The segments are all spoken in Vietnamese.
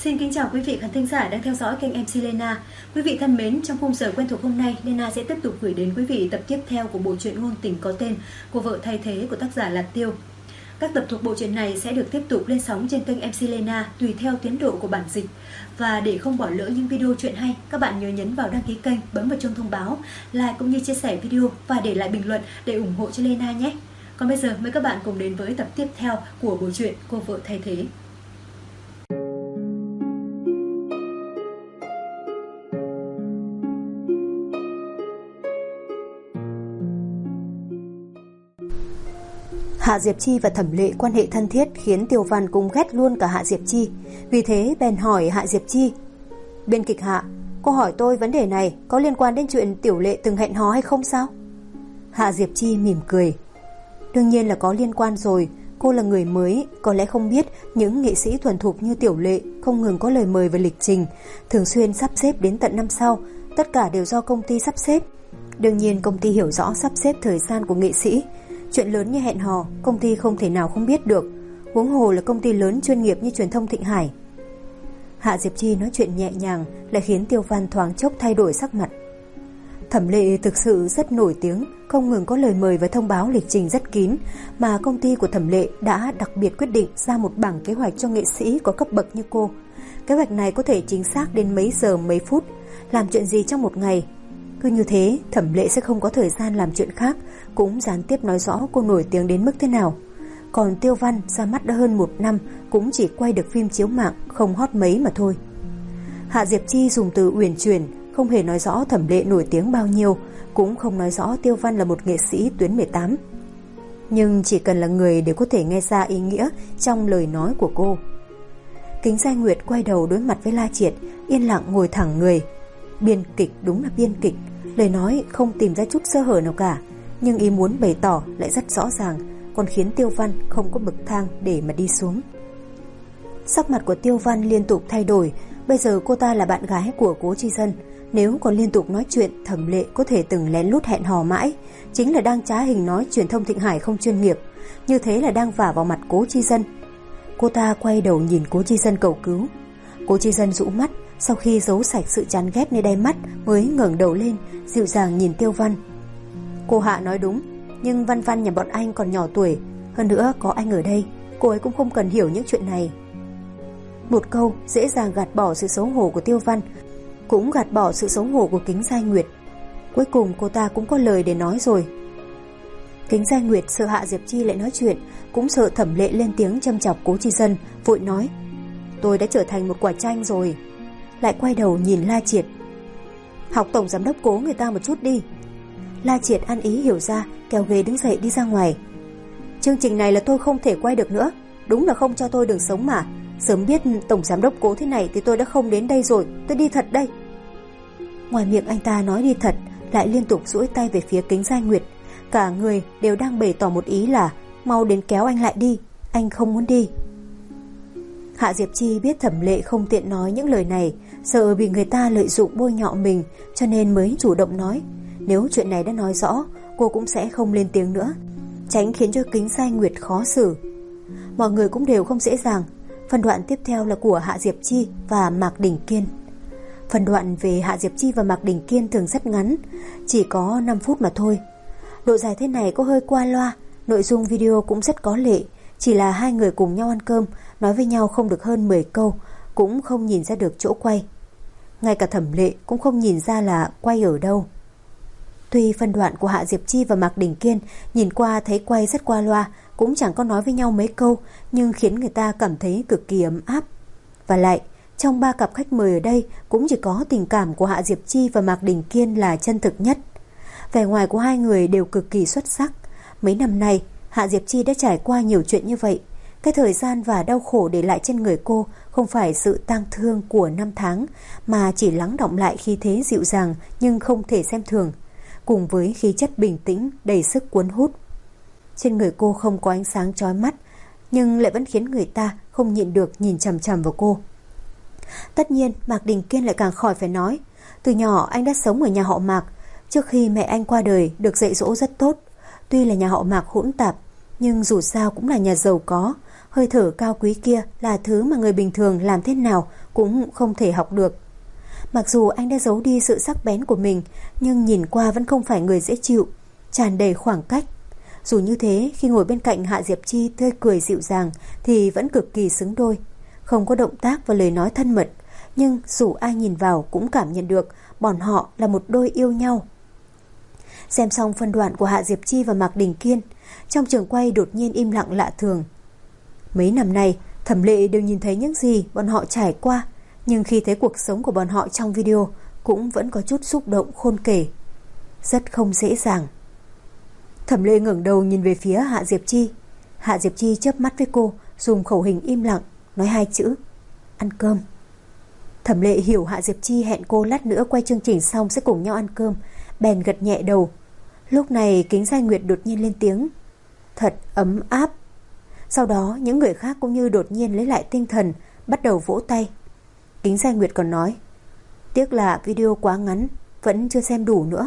Xin kính chào quý vị khán thính giả đang theo dõi kênh MC Lena. Quý vị thân mến, trong khung giờ quen thuộc hôm nay, Lena sẽ tiếp tục gửi đến quý vị tập tiếp theo của bộ truyện ngôn tình có tên của vợ thay thế của tác giả Lạt Tiêu. Các tập thuộc bộ truyện này sẽ được tiếp tục lên sóng trên kênh MC Lena tùy theo tiến độ của bản dịch. Và để không bỏ lỡ những video truyện hay, các bạn nhớ nhấn vào đăng ký kênh, bấm vào chuông thông báo, like cũng như chia sẻ video và để lại bình luận để ủng hộ cho Lena nhé. Còn bây giờ mời các bạn cùng đến với tập tiếp theo của bộ truyện Cô vợ thay thế. Hạ Diệp Chi và Thẩm Lệ quan hệ thân thiết khiến Tiêu Văn cũng ghét luôn cả Hạ Diệp Chi. Vì thế bèn hỏi Hạ Diệp Chi: "Biên kịch Hạ, cô hỏi tôi vấn đề này có liên quan đến chuyện Tiểu Lệ từng hẹn hò hay không sao?" Hạ Diệp Chi mỉm cười: "Đương nhiên là có liên quan rồi. Cô là người mới, có lẽ không biết những nghệ sĩ thuần thục như Tiểu Lệ không ngừng có lời mời và lịch trình, thường xuyên sắp xếp đến tận năm sau, tất cả đều do công ty sắp xếp. Đương nhiên công ty hiểu rõ sắp xếp thời gian của nghệ sĩ. Chuyện lớn như hẹn hò, công ty không thể nào không biết được, huống hồ là công ty lớn chuyên nghiệp như Truyền thông Thịnh Hải." Hạ Diệp Chi nói chuyện nhẹ nhàng lại khiến Tiêu Văn thoáng chốc thay đổi sắc mặt. Thẩm Lệ thực sự rất nổi tiếng, không ngừng có lời mời và thông báo lịch trình rất kín, mà công ty của Thẩm Lệ đã đặc biệt quyết định ra một bảng kế hoạch cho nghệ sĩ có cấp bậc như cô. Kế hoạch này có thể chính xác đến mấy giờ mấy phút, làm chuyện gì trong một ngày. Cứ như thế, Thẩm Lệ sẽ không có thời gian làm chuyện khác, cũng gián tiếp nói rõ cô nổi tiếng đến mức thế nào. Còn Tiêu Văn ra mắt đã hơn 1 năm, cũng chỉ quay được phim chiếu mạng, không hot mấy mà thôi. Hạ Diệp Chi dùng từ uyển chuyển, không hề nói rõ Thẩm Lệ nổi tiếng bao nhiêu, cũng không nói rõ Tiêu Văn là một nghệ sĩ tuyến 18. Nhưng chỉ cần là người đều có thể nghe ra ý nghĩa trong lời nói của cô. Kính Giai Nguyệt quay đầu đối mặt với La Triệt, yên lặng ngồi thẳng người. Biên kịch đúng là biên kịch, lời nói không tìm ra chút sơ hở nào cả, nhưng ý muốn bày tỏ lại rất rõ ràng, còn khiến Tiêu Văn không có bậc thang để mà đi xuống. Sắc mặt của Tiêu Văn liên tục thay đổi. Bây giờ cô ta là bạn gái của Cố Chi Dân, nếu còn liên tục nói chuyện Thẩm Lệ có thể từng lén lút hẹn hò mãi, chính là đang trá hình nói Truyền thông Thịnh Hải không chuyên nghiệp, như thế là đang vả vào mặt Cố Chi Dân. Cô ta quay đầu nhìn Cố Chi Dân cầu cứu. Cố Chi Dân rũ mắt, sau khi giấu sạch sự chán ghét nơi đáy mắt mới ngẩng đầu lên, dịu dàng nhìn Tiêu Văn. "Cô Hạ nói đúng, nhưng Văn Văn nhà bọn anh còn nhỏ tuổi, hơn nữa có anh ở đây, cô ấy cũng không cần hiểu những chuyện này." Một câu dễ dàng gạt bỏ sự xấu hổ của Tiêu Văn, cũng gạt bỏ sự xấu hổ của Kính Giai Nguyệt. Cuối cùng cô ta cũng có lời để nói rồi. Kính Giai Nguyệt sợ Hạ Diệp Chi lại nói chuyện, cũng sợ Thẩm Lệ lên tiếng châm chọc Cố Chi Dân, vội nói: "Tôi đã trở thành một quả chanh rồi." Lại quay đầu nhìn La Triệt: "Học tổng giám đốc Cố người ta một chút đi." La Triệt ăn ý hiểu ra, kéo ghế đứng dậy đi ra ngoài. "Chương trình này là tôi không thể quay được nữa, đúng là không cho tôi đường sống mà. Sớm biết tổng giám đốc Cố thế này thì tôi đã không đến đây rồi, tôi đi thật đây." Ngoài miệng anh ta nói đi thật, lại liên tục duỗi tay về phía Kính Giai Nguyệt. Cả người đều đang bày tỏ một ý là mau đến kéo anh lại đi, anh không muốn đi. Hạ Diệp Chi biết Thẩm Lệ không tiện nói những lời này, sợ bị người ta lợi dụng bôi nhọ mình, cho nên mới chủ động nói. Nếu chuyện này đã nói rõ, cô cũng sẽ không lên tiếng nữa, tránh khiến cho Kính Giai Nguyệt khó xử. Mọi người cũng đều không dễ dàng. Phần đoạn tiếp theo là của Hạ Diệp Chi và Mạc Đình Kiên. Phần đoạn về Hạ Diệp Chi và Mạc Đình Kiên thường rất ngắn, chỉ có 5 phút mà thôi. Độ dài thế này có hơi qua loa, nội dung video cũng rất có lệ, chỉ là hai người cùng nhau ăn cơm, nói với nhau không được hơn 10 câu, cũng không nhìn ra được chỗ quay. Ngay cả Thẩm Lệ cũng không nhìn ra là quay ở đâu. Tuy phân đoạn của Hạ Diệp Chi và Mạc Đình Kiên nhìn qua thấy quay rất qua loa, cũng chẳng có nói với nhau mấy câu, nhưng khiến người ta cảm thấy cực kỳ ấm áp. Và lại, trong 3 cặp khách mời ở đây cũng chỉ có tình cảm của Hạ Diệp Chi và Mạc Đình Kiên là chân thực nhất. Vẻ ngoài của hai người đều cực kỳ xuất sắc. Mấy năm nay, Hạ Diệp Chi đã trải qua nhiều chuyện như vậy. Cái thời gian và đau khổ để lại trên người cô không phải sự tang thương của năm tháng, mà chỉ lắng đọng lại khí thế dịu dàng nhưng không thể xem thường, cùng với khí chất bình tĩnh đầy sức cuốn hút. Trên người cô không có ánh sáng chói mắt, nhưng lại vẫn khiến người ta không nhịn được nhìn chằm chằm vào cô. Tất nhiên Mạc Đình Kiên lại càng khỏi phải nói. Từ nhỏ anh đã sống ở nhà họ Mạc. Trước khi mẹ anh qua đời được dạy dỗ rất tốt. Tuy là nhà họ Mạc hỗn tạp, nhưng dù sao cũng là nhà giàu có. Hơi thở cao quý kia là thứ mà người bình thường làm thế nào cũng không thể học được. Mặc dù anh đã giấu đi sự sắc bén của mình, nhưng nhìn qua vẫn không phải người dễ chịu, tràn đầy khoảng cách. Dù như thế, khi ngồi bên cạnh Hạ Diệp Chi tươi cười dịu dàng thì vẫn cực kỳ xứng đôi. Không có động tác và lời nói thân mật, nhưng dù ai nhìn vào cũng cảm nhận được bọn họ là một đôi yêu nhau. Xem xong phân đoạn của Hạ Diệp Chi và Mạc Đình Kiên, trong trường quay đột nhiên im lặng lạ thường. Mấy năm nay, Thẩm Lệ đều nhìn thấy những gì bọn họ trải qua, nhưng khi thấy cuộc sống của bọn họ trong video cũng vẫn có chút xúc động khôn kể. Rất không dễ dàng. Thẩm Lệ ngẩng đầu nhìn về phía Hạ Diệp Chi. Hạ Diệp Chi chớp mắt với cô, dùng khẩu hình im lặng, nói 2 chữ: ăn cơm. Thẩm Lệ hiểu Hạ Diệp Chi hẹn cô lát nữa quay chương trình xong sẽ cùng nhau ăn cơm, bèn gật nhẹ đầu. Lúc này Kính Giai Nguyệt đột nhiên lên tiếng: thật ấm áp. Sau đó những người khác cũng như đột nhiên lấy lại tinh thần, bắt đầu vỗ tay. Kính Giai Nguyệt còn nói: tiếc là video quá ngắn, vẫn chưa xem đủ nữa.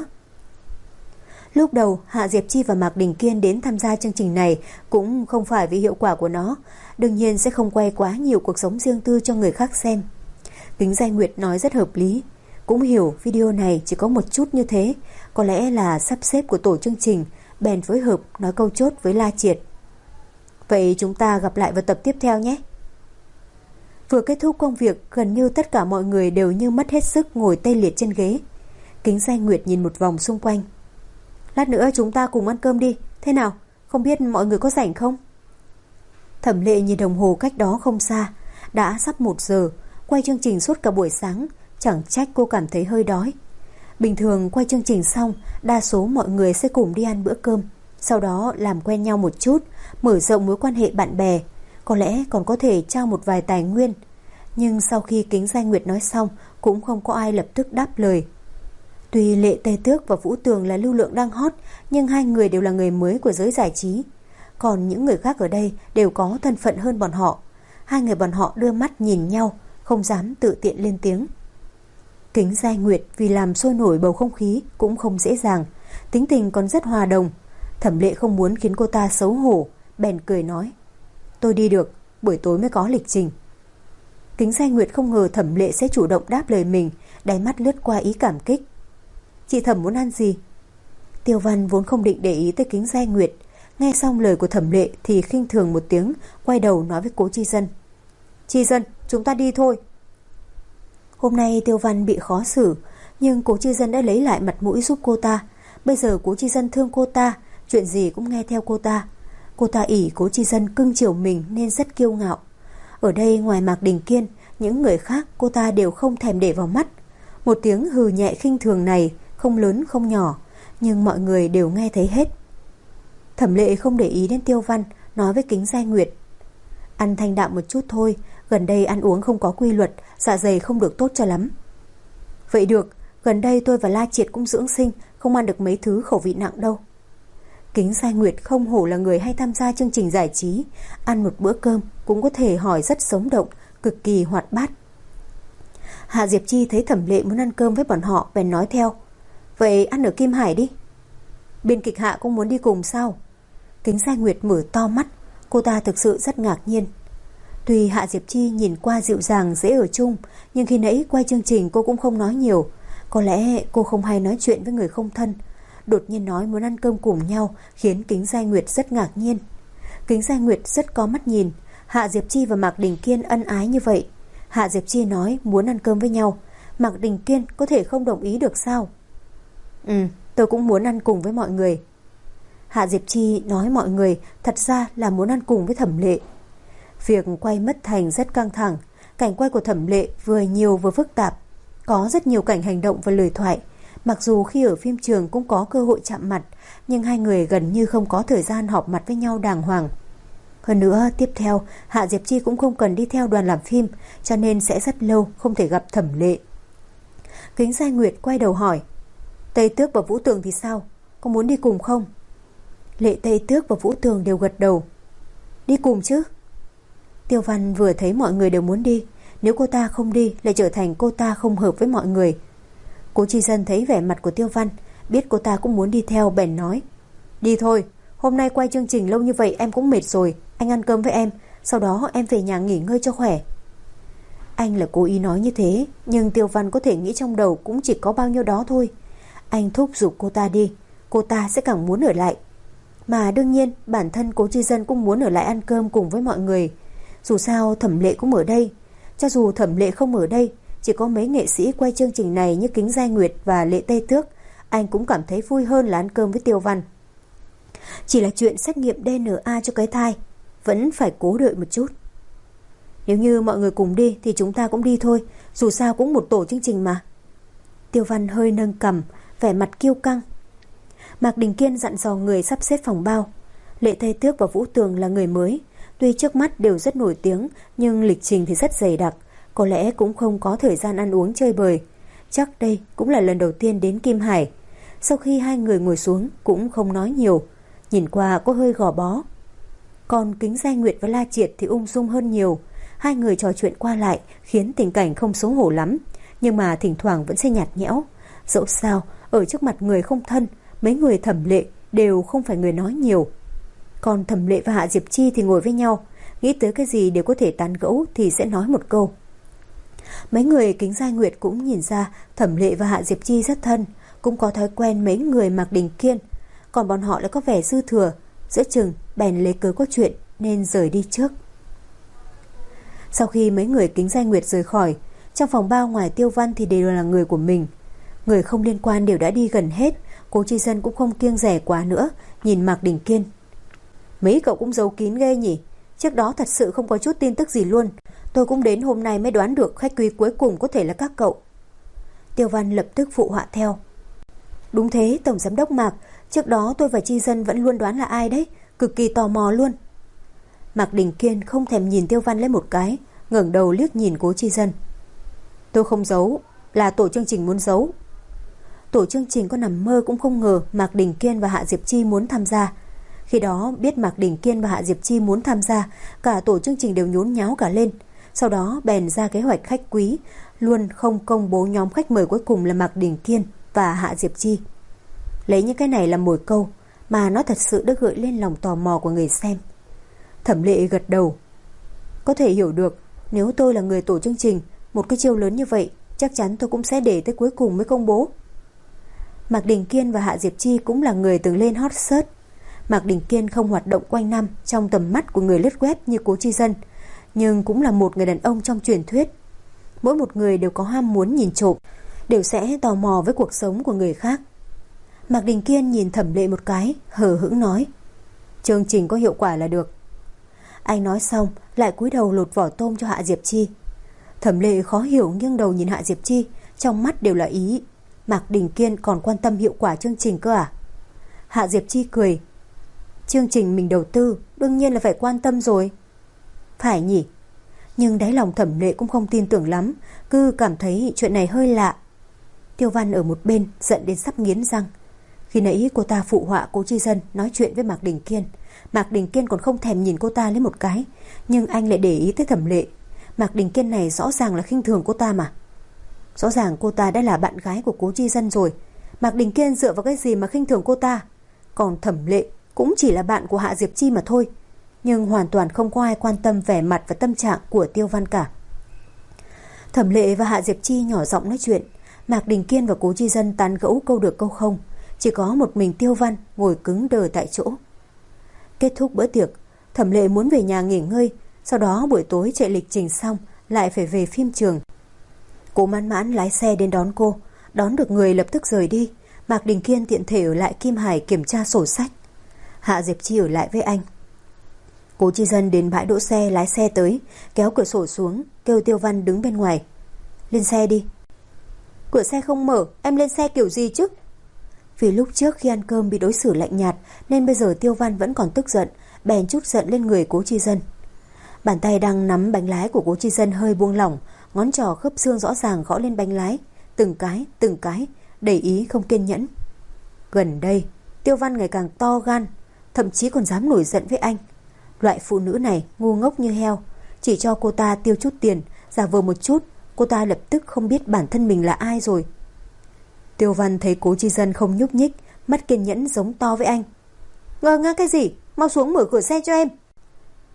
Lúc đầu Hạ Diệp Chi và Mạc Đình Kiên đến tham gia chương trình này cũng không phải vì hiệu quả của nó, đương nhiên sẽ không quay quá nhiều cuộc sống riêng tư cho người khác xem. Kính Giai Nguyệt nói rất hợp lý, cũng hiểu video này chỉ có một chút như thế, có lẽ là sắp xếp của tổ chương trình, bèn phối hợp nói câu chốt với La Triệt. Vậy chúng ta gặp lại vào tập tiếp theo nhé. Vừa kết thúc công việc, gần như tất cả mọi người đều như mất hết sức ngồi tê liệt trên ghế. Kính Giai Nguyệt nhìn một vòng xung quanh. Lát nữa chúng ta cùng ăn cơm đi, thế nào? Không biết mọi người có rảnh không? Thẩm Lệ nhìn đồng hồ cách đó không xa, đã sắp 1 giờ, quay chương trình suốt cả buổi sáng, chẳng trách cô cảm thấy hơi đói. Bình thường quay chương trình xong, đa số mọi người sẽ cùng đi ăn bữa cơm, sau đó làm quen nhau một chút, mở rộng mối quan hệ bạn bè, có lẽ còn có thể trao một vài tài nguyên. Nhưng sau khi Kính Giai Nguyệt nói xong, cũng không có ai lập tức đáp lời. Tuy Lệ Tây Tước và Vũ Tường là lưu lượng đang hot, nhưng hai người đều là người mới của giới giải trí. Còn những người khác ở đây đều có thân phận hơn bọn họ. Hai người bọn họ đưa mắt nhìn nhau, không dám tự tiện lên tiếng. Kính Giai Nguyệt vì làm sôi nổi bầu không khí cũng không dễ dàng, tính tình còn rất hòa đồng. Thẩm Lệ không muốn khiến cô ta xấu hổ, bèn cười nói: tôi đi được, buổi tối mới có lịch trình. Kính Giai Nguyệt không ngờ Thẩm Lệ sẽ chủ động đáp lời mình, đáy mắt lướt qua ý cảm kích. Chị Thẩm muốn ăn gì? Tiêu Văn vốn không định để ý tới Kính Giai Nguyệt, nghe xong lời của Thẩm Lệ thì khinh thường một tiếng, quay đầu nói với Cố Chi Dân: Chi Dân, chúng ta đi thôi. Hôm nay Tiêu Văn bị khó xử, nhưng Cố Chi Dân đã lấy lại mặt mũi giúp cô ta. Bây giờ Cố Chi Dân thương cô ta, chuyện gì cũng nghe theo cô ta. Cô ta ỷ Cố Chi Dân cưng chiều mình nên rất kiêu ngạo. Ở đây ngoài Mạc Đình Kiên, những người khác cô ta đều không thèm để vào mắt. Một tiếng hừ nhẹ khinh thường này không lớn không nhỏ, nhưng mọi người đều nghe thấy hết. Thẩm Lệ không để ý đến Tiêu Văn, nói với Kính Giai Nguyệt: ăn thanh đạm một chút thôi, gần đây ăn uống không có quy luật, dạ dày không được tốt cho lắm. Vậy được, gần đây tôi và La Triệt cũng dưỡng sinh, không ăn được mấy thứ khẩu vị nặng đâu. Kính Giai Nguyệt không hổ là người hay tham gia chương trình giải trí, ăn một bữa cơm cũng có thể hỏi rất sống động, cực kỳ hoạt bát. Hạ Diệp Chi thấy Thẩm Lệ muốn ăn cơm với bọn họ, bèn nói theo: vậy ăn ở Kim Hải đi. Biên kịch Hạ cũng muốn đi cùng sao? Kính Giai Nguyệt mở to mắt, cô ta thực sự rất ngạc nhiên. Tuy Hạ Diệp Chi nhìn qua dịu dàng dễ ở chung, nhưng khi nãy quay chương trình cô cũng không nói nhiều. Có lẽ cô không hay nói chuyện với người không thân. Đột nhiên nói muốn ăn cơm cùng nhau khiến Kính Giai Nguyệt rất ngạc nhiên. Kính Giai Nguyệt rất có mắt nhìn. Hạ Diệp Chi và Mạc Đình Kiên ân ái như vậy, Hạ Diệp Chi nói muốn ăn cơm với nhau, Mạc Đình Kiên có thể không đồng ý được sao? Tôi cũng muốn ăn cùng với mọi người. Hạ Diệp Chi nói mọi người thật ra là muốn ăn cùng với Thẩm Lệ. Việc quay mất thành rất căng thẳng. Cảnh quay của Thẩm Lệ vừa nhiều vừa phức tạp, có rất nhiều cảnh hành động và lời thoại. Mặc dù khi ở phim trường cũng có cơ hội chạm mặt, nhưng hai người gần như không có thời gian họp mặt với nhau đàng hoàng. Hơn nữa, tiếp theo Hạ Diệp Chi cũng không cần đi theo đoàn làm phim, cho nên sẽ rất lâu không thể gặp Thẩm Lệ. Kính Giai Nguyệt quay đầu hỏi: Tây Tước và Vũ Tường thì sao? Có muốn đi cùng không? Lệ Tây Tước và Vũ Tường đều gật đầu. Đi cùng chứ. Tiêu Văn vừa thấy mọi người đều muốn đi, nếu cô ta không đi lại trở thành cô ta không hợp với mọi người. Cố Chi Dân thấy vẻ mặt của Tiêu Văn, biết cô ta cũng muốn đi theo, bèn nói: Đi thôi, hôm nay quay chương trình lâu như vậy em cũng mệt rồi, anh ăn cơm với em, Sau đó em về nhà nghỉ ngơi cho khỏe. Anh là cố ý nói như thế, nhưng Tiêu Văn có thể nghĩ trong đầu cũng chỉ có bao nhiêu đó thôi. Anh thúc giục cô ta đi, cô ta sẽ càng muốn ở lại. Mà đương nhiên bản thân Cố Chi Dân cũng muốn ở lại ăn cơm cùng với mọi người. Dù sao Thẩm Lệ cũng ở đây. Cho dù Thẩm Lệ không ở đây, chỉ có mấy nghệ sĩ quay chương trình này như Kính Giai Nguyệt và Lệ Tây Tước, anh cũng cảm thấy vui hơn là ăn cơm với Tiêu Văn. Chỉ là chuyện xét nghiệm DNA cho cái thai, vẫn phải cố đợi một chút. Nếu như mọi người cùng đi thì chúng ta cũng đi thôi, dù sao cũng một tổ chương trình mà. Tiêu Văn hơi nâng cằm, vẻ mặt kiêu căng. Mạc Đình Kiên dặn dò người sắp xếp phòng bao. Lệ Tây Tước và Vũ Tường là người mới, tuy trước mắt đều rất nổi tiếng, nhưng lịch trình thì rất dày đặc, có lẽ cũng không có thời gian ăn uống chơi bời. Chắc đây cũng là lần đầu tiên đến Kim Hải. Sau khi hai người ngồi xuống cũng không nói nhiều, nhìn qua có hơi gò bó. Còn Kính Giai Nguyệt và La Triệt thì ung dung hơn nhiều. Hai người trò chuyện qua lại khiến tình cảnh không xấu hổ lắm, nhưng mà thỉnh thoảng vẫn sẽ nhạt nhẽo. Dẫu sao, ở trước mặt người không thân, mấy người Thẩm Lệ đều không phải người nói nhiều. Còn Thẩm Lệ và Hạ Diệp Chi thì ngồi với nhau, nghĩ tới cái gì đều có thể tán gẫu thì sẽ nói một câu. Mấy người Kính Giai Nguyệt cũng nhìn ra Thẩm Lệ và Hạ Diệp Chi rất thân, cũng có thói quen mấy người Mạc Đình Kiên, còn bọn họ lại có vẻ dư thừa, giữa chừng bèn lấy cớ có chuyện nên rời đi trước. Sau khi mấy người Kính Giai Nguyệt rời khỏi, trong phòng bao ngoài Tiêu Văn thì đều là người của mình. Người không liên quan đều đã đi gần hết. Cố Chi Dân cũng không kiêng dè quá nữa, nhìn Mạc Đình Kiên. Mấy cậu cũng giấu kín ghê nhỉ. Trước đó thật sự không có chút tin tức gì luôn. Tôi cũng đến hôm nay mới đoán được khách quý cuối cùng có thể là các cậu. Tiêu Văn lập tức phụ họa theo. Đúng thế, Tổng Giám đốc Mạc, trước đó tôi và Chi Dân vẫn luôn đoán là ai đấy, cực kỳ tò mò luôn. Mạc Đình Kiên không thèm nhìn Tiêu Văn lấy một cái, ngẩng đầu liếc nhìn Cố Chi Dân. Tôi không giấu, là tổ chương trình muốn giấu. Tổ chương trình có nằm mơ cũng không ngờ Mạc Đình Kiên và Hạ Diệp Chi muốn tham gia. Khi đó biết Mạc Đình Kiên và Hạ Diệp Chi muốn tham gia, cả tổ chương trình đều nhốn nháo cả lên. Sau đó bèn ra kế hoạch khách quý, luôn không công bố nhóm khách mời cuối cùng là Mạc Đình Kiên và Hạ Diệp Chi. Lấy những cái này làm mồi câu mà nó thật sự đã gợi lên lòng tò mò của người xem. Thẩm Lệ gật đầu. Có thể hiểu được, nếu tôi là người tổ chương trình, một cái chiêu lớn như vậy chắc chắn tôi cũng sẽ để tới cuối cùng mới công bố. Mạc Đình Kiên và Hạ Diệp Chi cũng là người từng lên hot search. Mạc Đình Kiên không hoạt động quanh năm trong tầm mắt của người lướt web như Cố Chi Dân, nhưng cũng là một người đàn ông trong truyền thuyết. Mỗi một người đều có ham muốn nhìn trộm, đều sẽ tò mò với cuộc sống của người khác. Mạc Đình Kiên nhìn Thẩm Lệ một cái, hờ hững nói. Chương trình có hiệu quả là được. Anh nói xong lại cúi đầu lột vỏ tôm cho Hạ Diệp Chi. Thẩm Lệ khó hiểu nghiêng đầu nhìn Hạ Diệp Chi, trong mắt đều là ý. Mạc Đình Kiên còn quan tâm hiệu quả chương trình cơ à? Hạ Diệp Chi cười. Chương trình mình đầu tư đương nhiên là phải quan tâm rồi. Phải nhỉ? Nhưng đáy lòng Thẩm Lệ cũng không tin tưởng lắm, cứ cảm thấy chuyện này hơi lạ. Tiêu Văn ở một bên giận đến sắp nghiến răng. Khi nãy cô ta phụ họa Cố Chi Dân nói chuyện với Mạc Đình Kiên. Mạc Đình Kiên còn không thèm nhìn cô ta lấy một cái, nhưng anh lại để ý tới Thẩm Lệ. Mạc Đình Kiên này rõ ràng là khinh thường cô ta mà. Rõ ràng cô ta đã là bạn gái của Cố Chi Dân rồi. Mạc Đình Kiên dựa vào cái gì mà khinh thường cô ta? Còn Thẩm Lệ cũng chỉ là bạn của Hạ Diệp Chi mà thôi. Nhưng hoàn toàn không có ai quan tâm vẻ mặt và tâm trạng của Tiêu Văn cả. Thẩm Lệ và Hạ Diệp Chi nhỏ giọng nói chuyện. Mạc Đình Kiên và Cố Chi Dân tán gẫu câu được câu không. Chỉ có một mình Tiêu Văn ngồi cứng đờ tại chỗ. Kết thúc bữa tiệc, Thẩm Lệ muốn về nhà nghỉ ngơi. Sau đó buổi tối chạy lịch trình xong lại phải về phim trường. Cố Mãn Mãn lái xe đến đón cô. Đón được người lập tức rời đi. Mạc Đình Kiên tiện thể ở lại Kim Hải kiểm tra sổ sách. Hạ Diệp Chi ở lại với anh. Cố Chi Dân đến bãi đỗ xe lái xe tới, kéo cửa sổ xuống, kêu Tiêu Văn đứng bên ngoài. Lên xe đi. Cửa xe không mở, em lên xe kiểu gì chứ? Vì lúc trước khi ăn cơm bị đối xử lạnh nhạt nên bây giờ Tiêu Văn vẫn còn tức giận, bèn trút giận lên người Cố Chi Dân. Bàn tay đang nắm bánh lái của Cố Chi Dân hơi buông lỏng, ngón trỏ khớp xương rõ ràng gõ lên bánh lái, từng cái, đầy ý không kiên nhẫn. Gần đây, Tiêu Văn ngày càng to gan, thậm chí còn dám nổi giận với anh. Loại phụ nữ này ngu ngốc như heo, chỉ cho cô ta tiêu chút tiền, giả vờ một chút, cô ta lập tức không biết bản thân mình là ai rồi. Tiêu Văn thấy Cố Chi Dân không nhúc nhích, mắt kiên nhẫn giống to với anh. Ngơ ngác cái gì, mau xuống mở cửa xe cho em.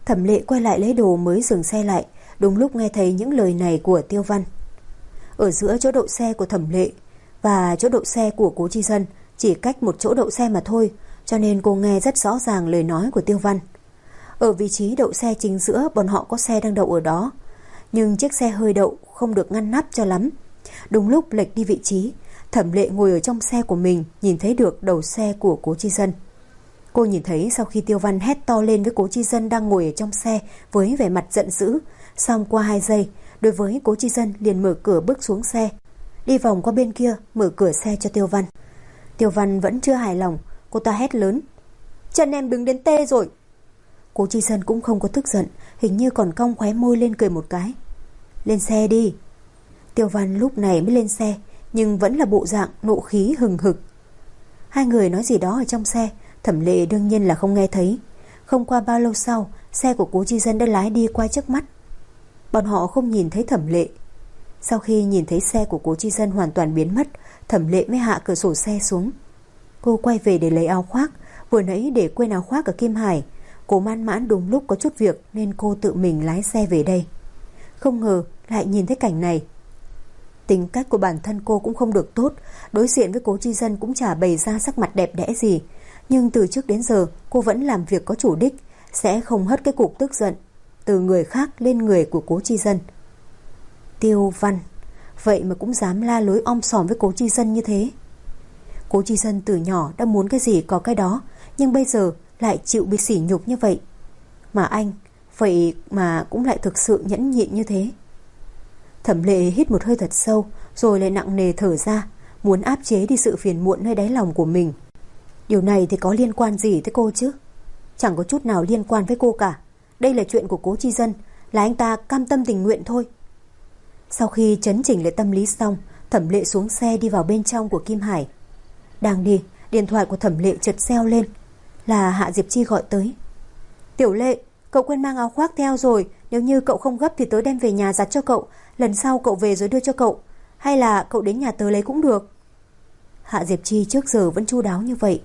Thẩm Lệ quay lại lấy đồ mới dừng xe lại, đúng lúc nghe thấy những lời này của Tiêu Văn. Ở giữa chỗ đậu xe của Thẩm Lệ và chỗ đậu xe của Cố Chi Dân chỉ cách một chỗ đậu xe mà thôi, cho nên cô nghe rất rõ ràng lời nói của Tiêu Văn. Ở vị trí đậu xe chính giữa, bọn họ có xe đang đậu ở đó, nhưng chiếc xe hơi đậu không được ngăn nắp cho lắm. Đúng lúc lệch đi vị trí, Thẩm Lệ ngồi ở trong xe của mình, nhìn thấy được đầu xe của Cố Chi Dân. Cô nhìn thấy sau khi Tiêu Văn hét to lên với Cố Chi Dân đang ngồi ở trong xe với vẻ mặt giận dữ, xong qua 2 giây, đối với Cố Chi Dân liền mở cửa bước xuống xe, đi vòng qua bên kia mở cửa xe cho Tiêu Văn. Tiêu Văn vẫn chưa hài lòng, cô ta hét lớn: "Chân em đứng đến tê rồi." Cố Chi Dân cũng không có tức giận, hình như còn cong khóe môi lên cười một cái. "Lên xe đi." Tiêu Văn lúc này mới lên xe, nhưng vẫn là bộ dạng nộ khí hừng hực. Hai người nói gì đó ở trong xe, Thẩm Lệ đương nhiên là không nghe thấy. Không qua bao lâu sau, xe của Cố Chi Dân đã lái đi qua trước mắt. Bọn họ không nhìn thấy Thẩm Lệ. Sau khi nhìn thấy xe của Cố Chi Dân hoàn toàn biến mất, Thẩm Lệ mới hạ cửa sổ xe xuống. Cô quay về để lấy áo khoác, vừa nãy để quên áo khoác ở Kim Hải. Cố Man Mãn đúng lúc có chút việc nên cô tự mình lái xe về đây. Không ngờ lại nhìn thấy cảnh này. Tính cách của bản thân cô cũng không được tốt, đối diện với Cố Chi Dân cũng chả bày ra sắc mặt đẹp đẽ gì. Nhưng từ trước đến giờ cô vẫn làm việc có chủ đích, sẽ không hất cái cục tức giận từ người khác lên người của Cố Chi Dân. Tiêu Văn, vậy mà cũng dám la lối om sòm với Cố Chi Dân như thế. Cố Chi Dân từ nhỏ đã muốn cái gì có cái đó, nhưng bây giờ lại chịu bị sỉ nhục như vậy. Mà anh, vậy mà cũng lại thực sự nhẫn nhịn như thế. Thẩm Lệ hít một hơi thật sâu, rồi lại nặng nề thở ra, muốn áp chế đi sự phiền muộn nơi đáy lòng của mình. Điều này thì có liên quan gì tới cô chứ? Chẳng có chút nào liên quan với cô cả. Đây là chuyện của Cố Chi Dân, là anh ta cam tâm tình nguyện thôi. Sau khi chấn chỉnh lại tâm lý xong, Thẩm Lệ xuống xe đi vào bên trong của Kim Hải. Đang đi, điện thoại của Thẩm Lệ chợt reo lên. Là Hạ Diệp Chi gọi tới. "Tiểu Lệ, cậu quên mang áo khoác theo rồi, nếu như cậu không gấp thì tớ đem về nhà giặt cho cậu, lần sau cậu về rồi đưa cho cậu, hay là cậu đến nhà tớ lấy cũng được." Hạ Diệp Chi trước giờ vẫn chu đáo như vậy.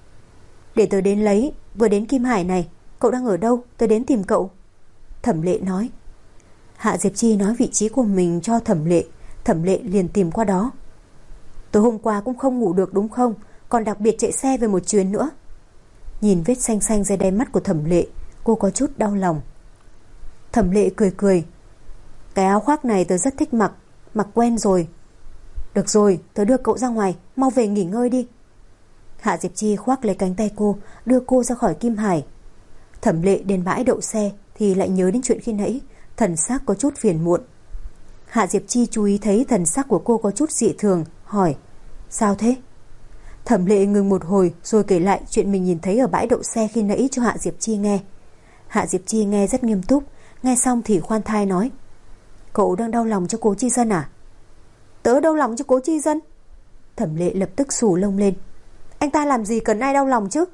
"Để tớ đến lấy, vừa đến Kim Hải này, cậu đang ở đâu, tớ đến tìm cậu." Thẩm Lệ nói. Hạ Diệp Chi nói vị trí của mình cho Thẩm Lệ liền tìm qua đó. "Tối hôm qua cũng không ngủ được đúng không, còn đặc biệt chạy xe về một chuyến nữa." Nhìn vết xanh xanh dưới đáy mắt của Thẩm Lệ, cô có chút đau lòng. Thẩm Lệ cười cười. "Cái áo khoác này tớ rất thích mặc, mặc quen rồi." "Được rồi, tớ đưa cậu ra ngoài, mau về nghỉ ngơi đi." Hạ Diệp Chi khoác lấy cánh tay cô, đưa cô ra khỏi Kim Hải. Thẩm Lệ đến bãi đậu xe thì lại nhớ đến chuyện khi nãy, thần sắc có chút phiền muộn. Hạ Diệp Chi chú ý thấy thần sắc của cô có chút dị thường, hỏi: "Sao thế?" Thẩm Lệ ngừng một hồi rồi kể lại chuyện mình nhìn thấy ở bãi đậu xe khi nãy cho Hạ Diệp Chi nghe. Hạ Diệp Chi nghe rất nghiêm túc, nghe xong thì khoan thai nói: "Cậu đang đau lòng cho Cố Chi Dân à?" "Tớ đau lòng cho Cố Chi Dân?" Thẩm Lệ lập tức xù lông lên. "Anh ta làm gì cần ai đau lòng chứ?"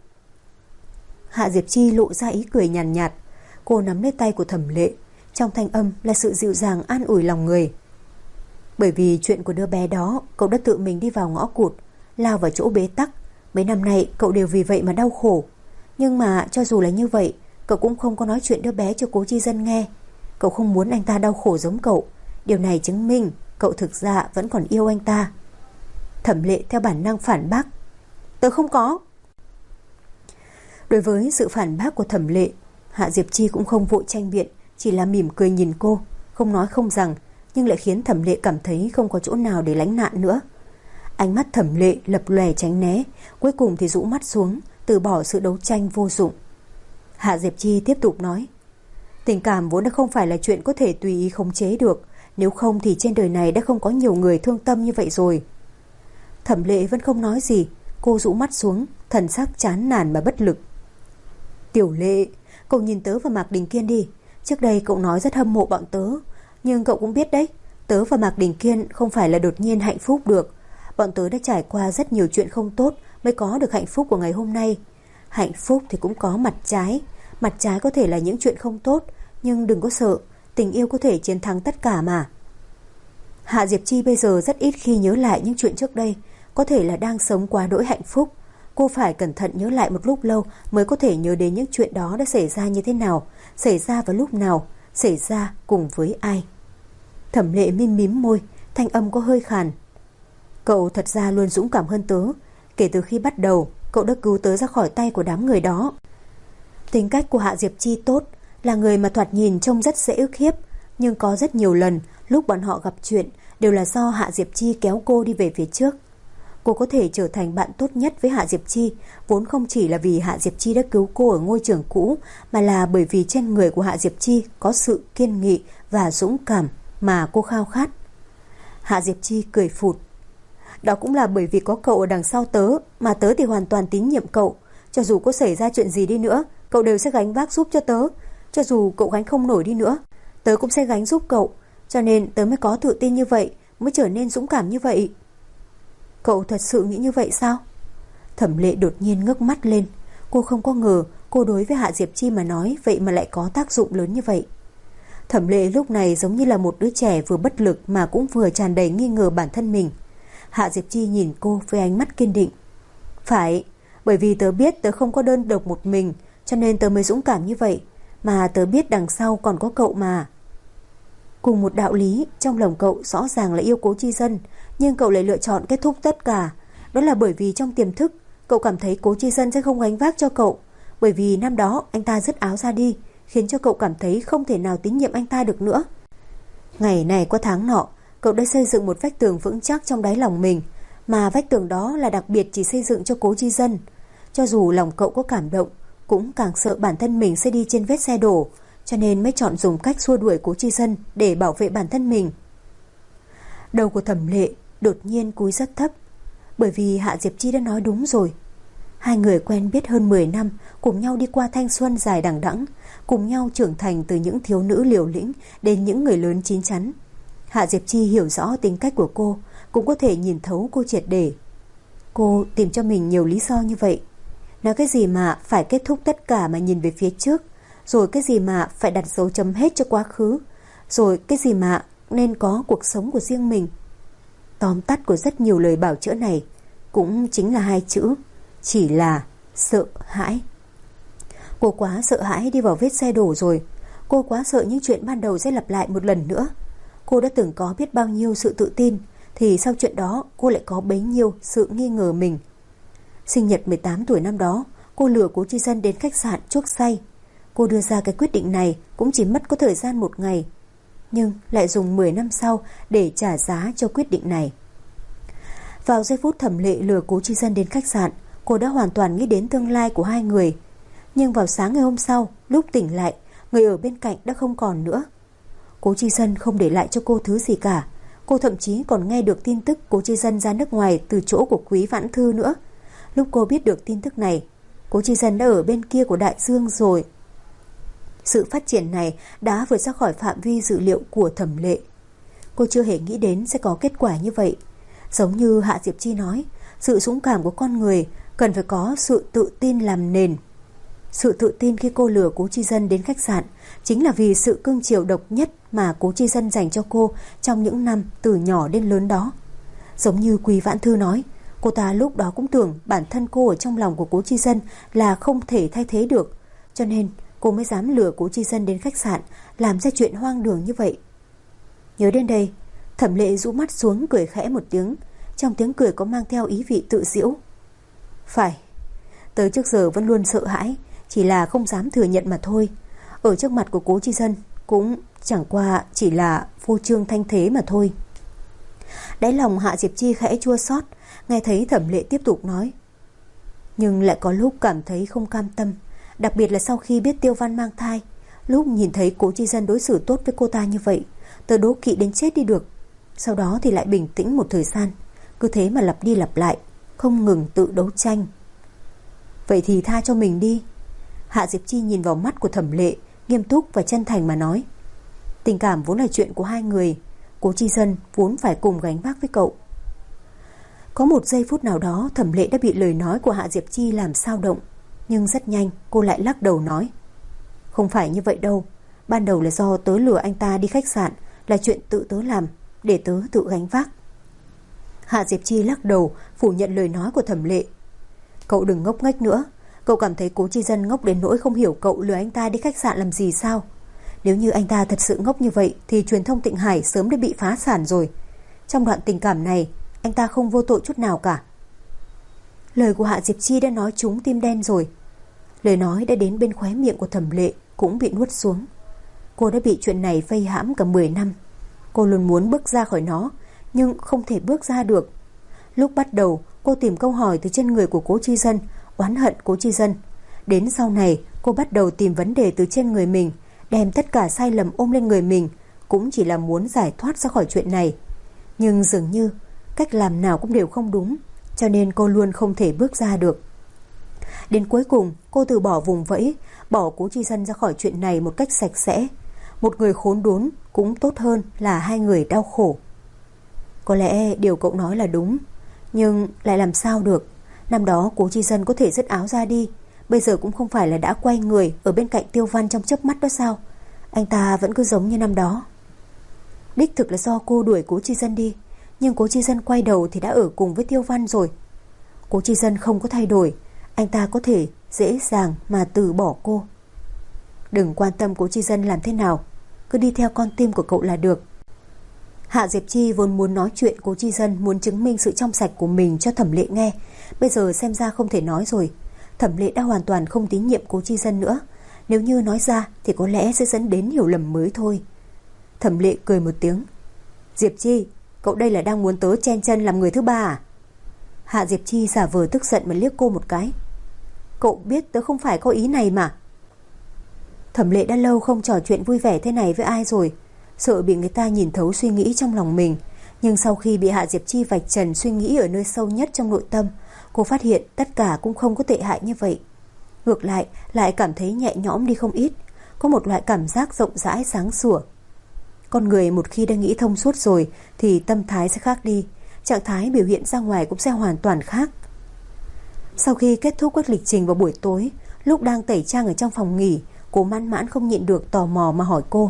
Hạ Diệp Chi lộ ra ý cười nhàn nhạt. Cô nắm lấy tay của Thẩm Lệ, trong thanh âm là sự dịu dàng an ủi lòng người. "Bởi vì chuyện của đứa bé đó, cậu đã tự mình đi vào ngõ cụt, lao vào chỗ bế tắc. Mấy năm nay cậu đều vì vậy mà đau khổ. Nhưng mà cho dù là như vậy, cậu cũng không có nói chuyện đứa bé cho Cố Chi Dân nghe. Cậu không muốn anh ta đau khổ giống cậu. Điều này chứng minh cậu thực ra vẫn còn yêu anh ta." Thẩm Lệ theo bản năng phản bác: "Tớ không có." Đối với sự phản bác của Thẩm Lệ, Hạ Diệp Chi cũng không vội tranh biện, chỉ là mỉm cười nhìn cô, không nói không rằng, nhưng lại khiến Thẩm Lệ cảm thấy không có chỗ nào để lánh nạn nữa. Ánh mắt Thẩm Lệ lập lòe tránh né, cuối cùng thì rũ mắt xuống, từ bỏ sự đấu tranh vô dụng. Hạ Diệp Chi tiếp tục nói: "Tình cảm vốn đã không phải là chuyện có thể tùy ý khống chế được, nếu không thì trên đời này đã không có nhiều người thương tâm như vậy rồi." Thẩm Lệ vẫn không nói gì, cô rũ mắt xuống, thần sắc chán nản mà bất lực. "Tiểu Lệ, cậu nhìn tớ và Mạc Đình Kiên đi. Trước đây cậu nói rất hâm mộ bọn tớ, nhưng cậu cũng biết đấy, tớ và Mạc Đình Kiên không phải là đột nhiên hạnh phúc được. Bọn tớ đã trải qua rất nhiều chuyện không tốt mới có được hạnh phúc của ngày hôm nay. Hạnh phúc thì cũng có mặt trái. Mặt trái có thể là những chuyện không tốt, nhưng đừng có sợ, tình yêu có thể chiến thắng tất cả mà." Hạ Diệp Chi bây giờ rất ít khi nhớ lại những chuyện trước đây, có thể là đang sống quá đỗi hạnh phúc. Cô phải cẩn thận nhớ lại một lúc lâu mới có thể nhớ đến những chuyện đó đã xảy ra như thế nào, xảy ra vào lúc nào, xảy ra cùng với ai. Thẩm Lệ mím môi, thanh âm có hơi khàn. Cậu thật ra luôn dũng cảm hơn tớ. Kể từ khi bắt đầu, cậu đã cứu tớ ra khỏi tay của đám người đó. Tính cách của Hạ Diệp Chi tốt, là người mà thoạt nhìn trông rất dễ ức hiếp, nhưng có rất nhiều lần lúc bọn họ gặp chuyện đều là do Hạ Diệp Chi kéo cô đi về phía trước. Cô có thể trở thành bạn tốt nhất với Hạ Diệp Chi vốn không chỉ là vì Hạ Diệp Chi đã cứu cô ở ngôi trường cũ, mà là bởi vì trên người của Hạ Diệp Chi có sự kiên nghị và dũng cảm mà cô khao khát. Hạ Diệp Chi cười phụt. Đó cũng là bởi vì có cậu ở đằng sau tớ, mà tớ thì hoàn toàn tín nhiệm cậu. Cho dù có xảy ra chuyện gì đi nữa, cậu đều sẽ gánh vác giúp cho tớ. Cho dù cậu gánh không nổi đi nữa, tớ cũng sẽ gánh giúp cậu. Cho nên tớ mới có tự tin như vậy, mới trở nên dũng cảm như vậy. Cậu thật sự nghĩ như vậy sao? Thẩm Lệ đột nhiên ngước mắt lên. Cô không có ngờ cô đối với Hạ Diệp Chi mà nói vậy mà lại có tác dụng lớn như vậy. Thẩm Lệ lúc này giống như là một đứa trẻ vừa bất lực mà cũng vừa tràn đầy nghi ngờ bản thân mình. Hạ Diệp Chi nhìn cô với ánh mắt kiên định. Phải, bởi vì tớ biết tớ không có đơn độc một mình, cho nên tớ mới dũng cảm như vậy. Mà tớ biết đằng sau còn có cậu mà. Cùng một đạo lý, trong lòng cậu rõ ràng là yêu Cố Chi Dân, nhưng cậu lại lựa chọn kết thúc tất cả. Đó là bởi vì trong tiềm thức cậu cảm thấy Cố Chi Dân sẽ không gánh vác cho cậu. Bởi vì năm đó anh ta dứt áo ra đi, khiến cho cậu cảm thấy không thể nào tín nhiệm anh ta được nữa. Ngày này qua tháng nọ, cậu đã xây dựng một vách tường vững chắc trong đáy lòng mình, mà vách tường đó là đặc biệt chỉ xây dựng cho Cố Chi Dân. Cho dù lòng cậu có cảm động, cũng càng sợ bản thân mình sẽ đi trên vết xe đổ, cho nên mới chọn dùng cách xua đuổi Cố Chi Dân để bảo vệ bản thân mình. Đầu của Thẩm Lệ đột nhiên cúi rất thấp, bởi vì Hạ Diệp Chi đã nói đúng rồi. Hai người quen biết hơn 10 năm, cùng nhau đi qua thanh xuân dài đằng đẵng, cùng nhau trưởng thành từ những thiếu nữ liều lĩnh đến những người lớn chín chắn. Hạ Diệp Chi hiểu rõ tính cách của cô, cũng có thể nhìn thấu cô triệt để. Cô tìm cho mình nhiều lý do như vậy. Nói cái gì mà phải kết thúc tất cả mà nhìn về phía trước, rồi cái gì mà phải đặt dấu chấm hết cho quá khứ, rồi cái gì mà nên có cuộc sống của riêng mình. Tóm tắt của rất nhiều lời bảo chữa này cũng chính là hai chữ, chỉ là sợ hãi. Cô quá sợ hãi đi vào vết xe đổ rồi. Cô quá sợ những chuyện ban đầu sẽ lặp lại một lần nữa. Cô đã từng có biết bao nhiêu sự tự tin, thì sau chuyện đó cô lại có bấy nhiêu sự nghi ngờ mình. Sinh nhật 18 tuổi năm đó, cô lừa Cố Chi Dân đến khách sạn chuốc say. Cô đưa ra cái quyết định này cũng chỉ mất có thời gian 1 ngày, nhưng lại dùng 10 năm sau để trả giá cho quyết định này. Vào giây phút Thẩm Lệ lừa Cố Chi Dân đến khách sạn, cô đã hoàn toàn nghĩ đến tương lai của hai người. Nhưng vào sáng ngày hôm sau, lúc tỉnh lại, người ở bên cạnh đã không còn nữa. Cố Chi Dân không để lại cho cô thứ gì cả. Cô thậm chí còn nghe được tin tức Cố Chi Dân ra nước ngoài từ chỗ của Quý Vãn Thư nữa. Lúc cô biết được tin tức này, Cố Chi Dân đã ở bên kia của đại dương rồi. Sự phát triển này đã vượt ra khỏi phạm vi dự liệu của Thẩm Lệ. Cô chưa hề nghĩ đến sẽ có kết quả như vậy. Giống như Hạ Diệp Chi nói, sự dũng cảm của con người cần phải có sự tự tin làm nền. Sự tự tin khi cô lừa Cố Chi Dân đến khách sạn chính là vì sự cưng chiều độc nhất mà Cố Chi Dân dành cho cô trong những năm từ nhỏ đến lớn đó. Giống như Quý Vãn Thư nói, cô ta lúc đó cũng tưởng bản thân cô ở trong lòng của Cố Chi Dân là không thể thay thế được, cho nên cô mới dám lừa Cố Chi Dân đến khách sạn, làm ra chuyện hoang đường như vậy. Nhớ đến đây, Thẩm Lệ rũ mắt xuống cười khẽ một tiếng, trong tiếng cười có mang theo ý vị tự giễu. Phải, tới trước giờ vẫn luôn sợ hãi, chỉ là không dám thừa nhận mà thôi. Ở trước mặt của Cố Chi Dân cũng chẳng qua chỉ là phô trương thanh thế mà thôi. Đáy lòng Hạ Diệp Chi khẽ chua xót, nghe thấy Thẩm Lệ tiếp tục nói. Nhưng lại có lúc cảm thấy không cam tâm, đặc biệt là sau khi biết Tiêu Văn mang thai. Lúc nhìn thấy Cố Chi Dân đối xử tốt với cô ta như vậy, tớ đố kỵ đến chết đi được. Sau đó thì lại bình tĩnh một thời gian, cứ thế mà lặp đi lặp lại, không ngừng tự đấu tranh. Vậy thì tha cho mình đi. Hạ Diệp Chi nhìn vào mắt của Thẩm Lệ, nghiêm túc và chân thành mà nói. Tình cảm vốn là chuyện của hai người, Cố Chi Dân vốn phải cùng gánh vác với cậu. Có một giây phút nào đó Thẩm Lệ đã bị lời nói của Hạ Diệp Chi làm xao động, nhưng rất nhanh cô lại lắc đầu nói. Không phải như vậy đâu, ban đầu là do tớ lừa anh ta đi khách sạn, là chuyện tự tớ làm, để tớ tự gánh vác. Hạ Diệp Chi lắc đầu phủ nhận lời nói của Thẩm Lệ. Cậu đừng ngốc nghếch nữa. Cậu cảm thấy Cố Chi Dân ngốc đến nỗi không hiểu cậu lừa anh ta đi khách sạn làm gì sao? Nếu như anh ta thật sự ngốc như vậy thì truyền thông Tịnh Hải sớm đã bị phá sản rồi. Trong đoạn tình cảm này, anh ta không vô tội chút nào cả. Lời của Hạ Diệp Chi đã nói trúng tim đen rồi. Lời nói đã đến bên khóe miệng của Thẩm Lệ cũng bị nuốt xuống. Cô đã bị chuyện này vây hãm cả 10 năm. Cô luôn muốn bước ra khỏi nó, nhưng không thể bước ra được. Lúc bắt đầu, cô tìm câu hỏi từ trên người của Cố Chi Dân, oán hận Cố Chi Dân. Đến sau này, cô bắt đầu tìm vấn đề từ trên người mình, đem tất cả sai lầm ôm lên người mình, cũng chỉ là muốn giải thoát ra khỏi chuyện này. Nhưng dường như cách làm nào cũng đều không đúng, cho nên cô luôn không thể bước ra được. Đến cuối cùng, cô từ bỏ vùng vẫy, bỏ Cố Chi Dân ra khỏi chuyện này một cách sạch sẽ. Một người khốn đốn cũng tốt hơn là hai người đau khổ. Có lẽ điều cậu nói là đúng, nhưng lại làm sao được. Năm đó Cố Chi Dân có thể dứt áo ra đi, bây giờ cũng không phải là đã quay người ở bên cạnh Tiêu Văn trong chớp mắt đó sao? Anh ta vẫn cứ giống như năm đó. Đích thực là do cô đuổi Cố Chi Dân đi, nhưng Cố Chi Dân quay đầu thì đã ở cùng với Tiêu Văn rồi. Cố Chi Dân không có thay đổi, anh ta có thể dễ dàng mà từ bỏ cô. Đừng quan tâm Cố Chi Dân làm thế nào, cứ đi theo con tim của cậu là được. Hạ Diệp Chi vốn muốn nói chuyện Cố Chi Dân muốn chứng minh sự trong sạch của mình cho Thẩm Lệ nghe, bây giờ xem ra không thể nói rồi. Thẩm Lệ đã hoàn toàn không tín nhiệm Cố Chi Dân nữa, nếu như nói ra thì có lẽ sẽ dẫn đến hiểu lầm mới thôi. Thẩm Lệ cười một tiếng. Diệp Chi, cậu đây là đang muốn tớ chen chân làm người thứ ba à? Hạ Diệp Chi giả vờ tức giận mà liếc cô một cái. Cậu biết tớ không phải có ý này mà. Thẩm Lệ đã lâu không trò chuyện vui vẻ thế này với ai rồi, sợ bị người ta nhìn thấu suy nghĩ trong lòng mình. Nhưng sau khi bị Hạ Diệp Chi vạch trần suy nghĩ ở nơi sâu nhất trong nội tâm, cô phát hiện tất cả cũng không có tệ hại như vậy. Ngược lại cảm thấy nhẹ nhõm đi không ít, có một loại cảm giác rộng rãi sáng sủa. Con người một khi đã nghĩ thông suốt rồi thì tâm thái sẽ khác đi, trạng thái biểu hiện ra ngoài cũng sẽ hoàn toàn khác. Sau khi kết thúc các lịch trình vào buổi tối, lúc đang tẩy trang ở trong phòng nghỉ, Cố Mãn Mãn không nhịn được tò mò mà hỏi cô.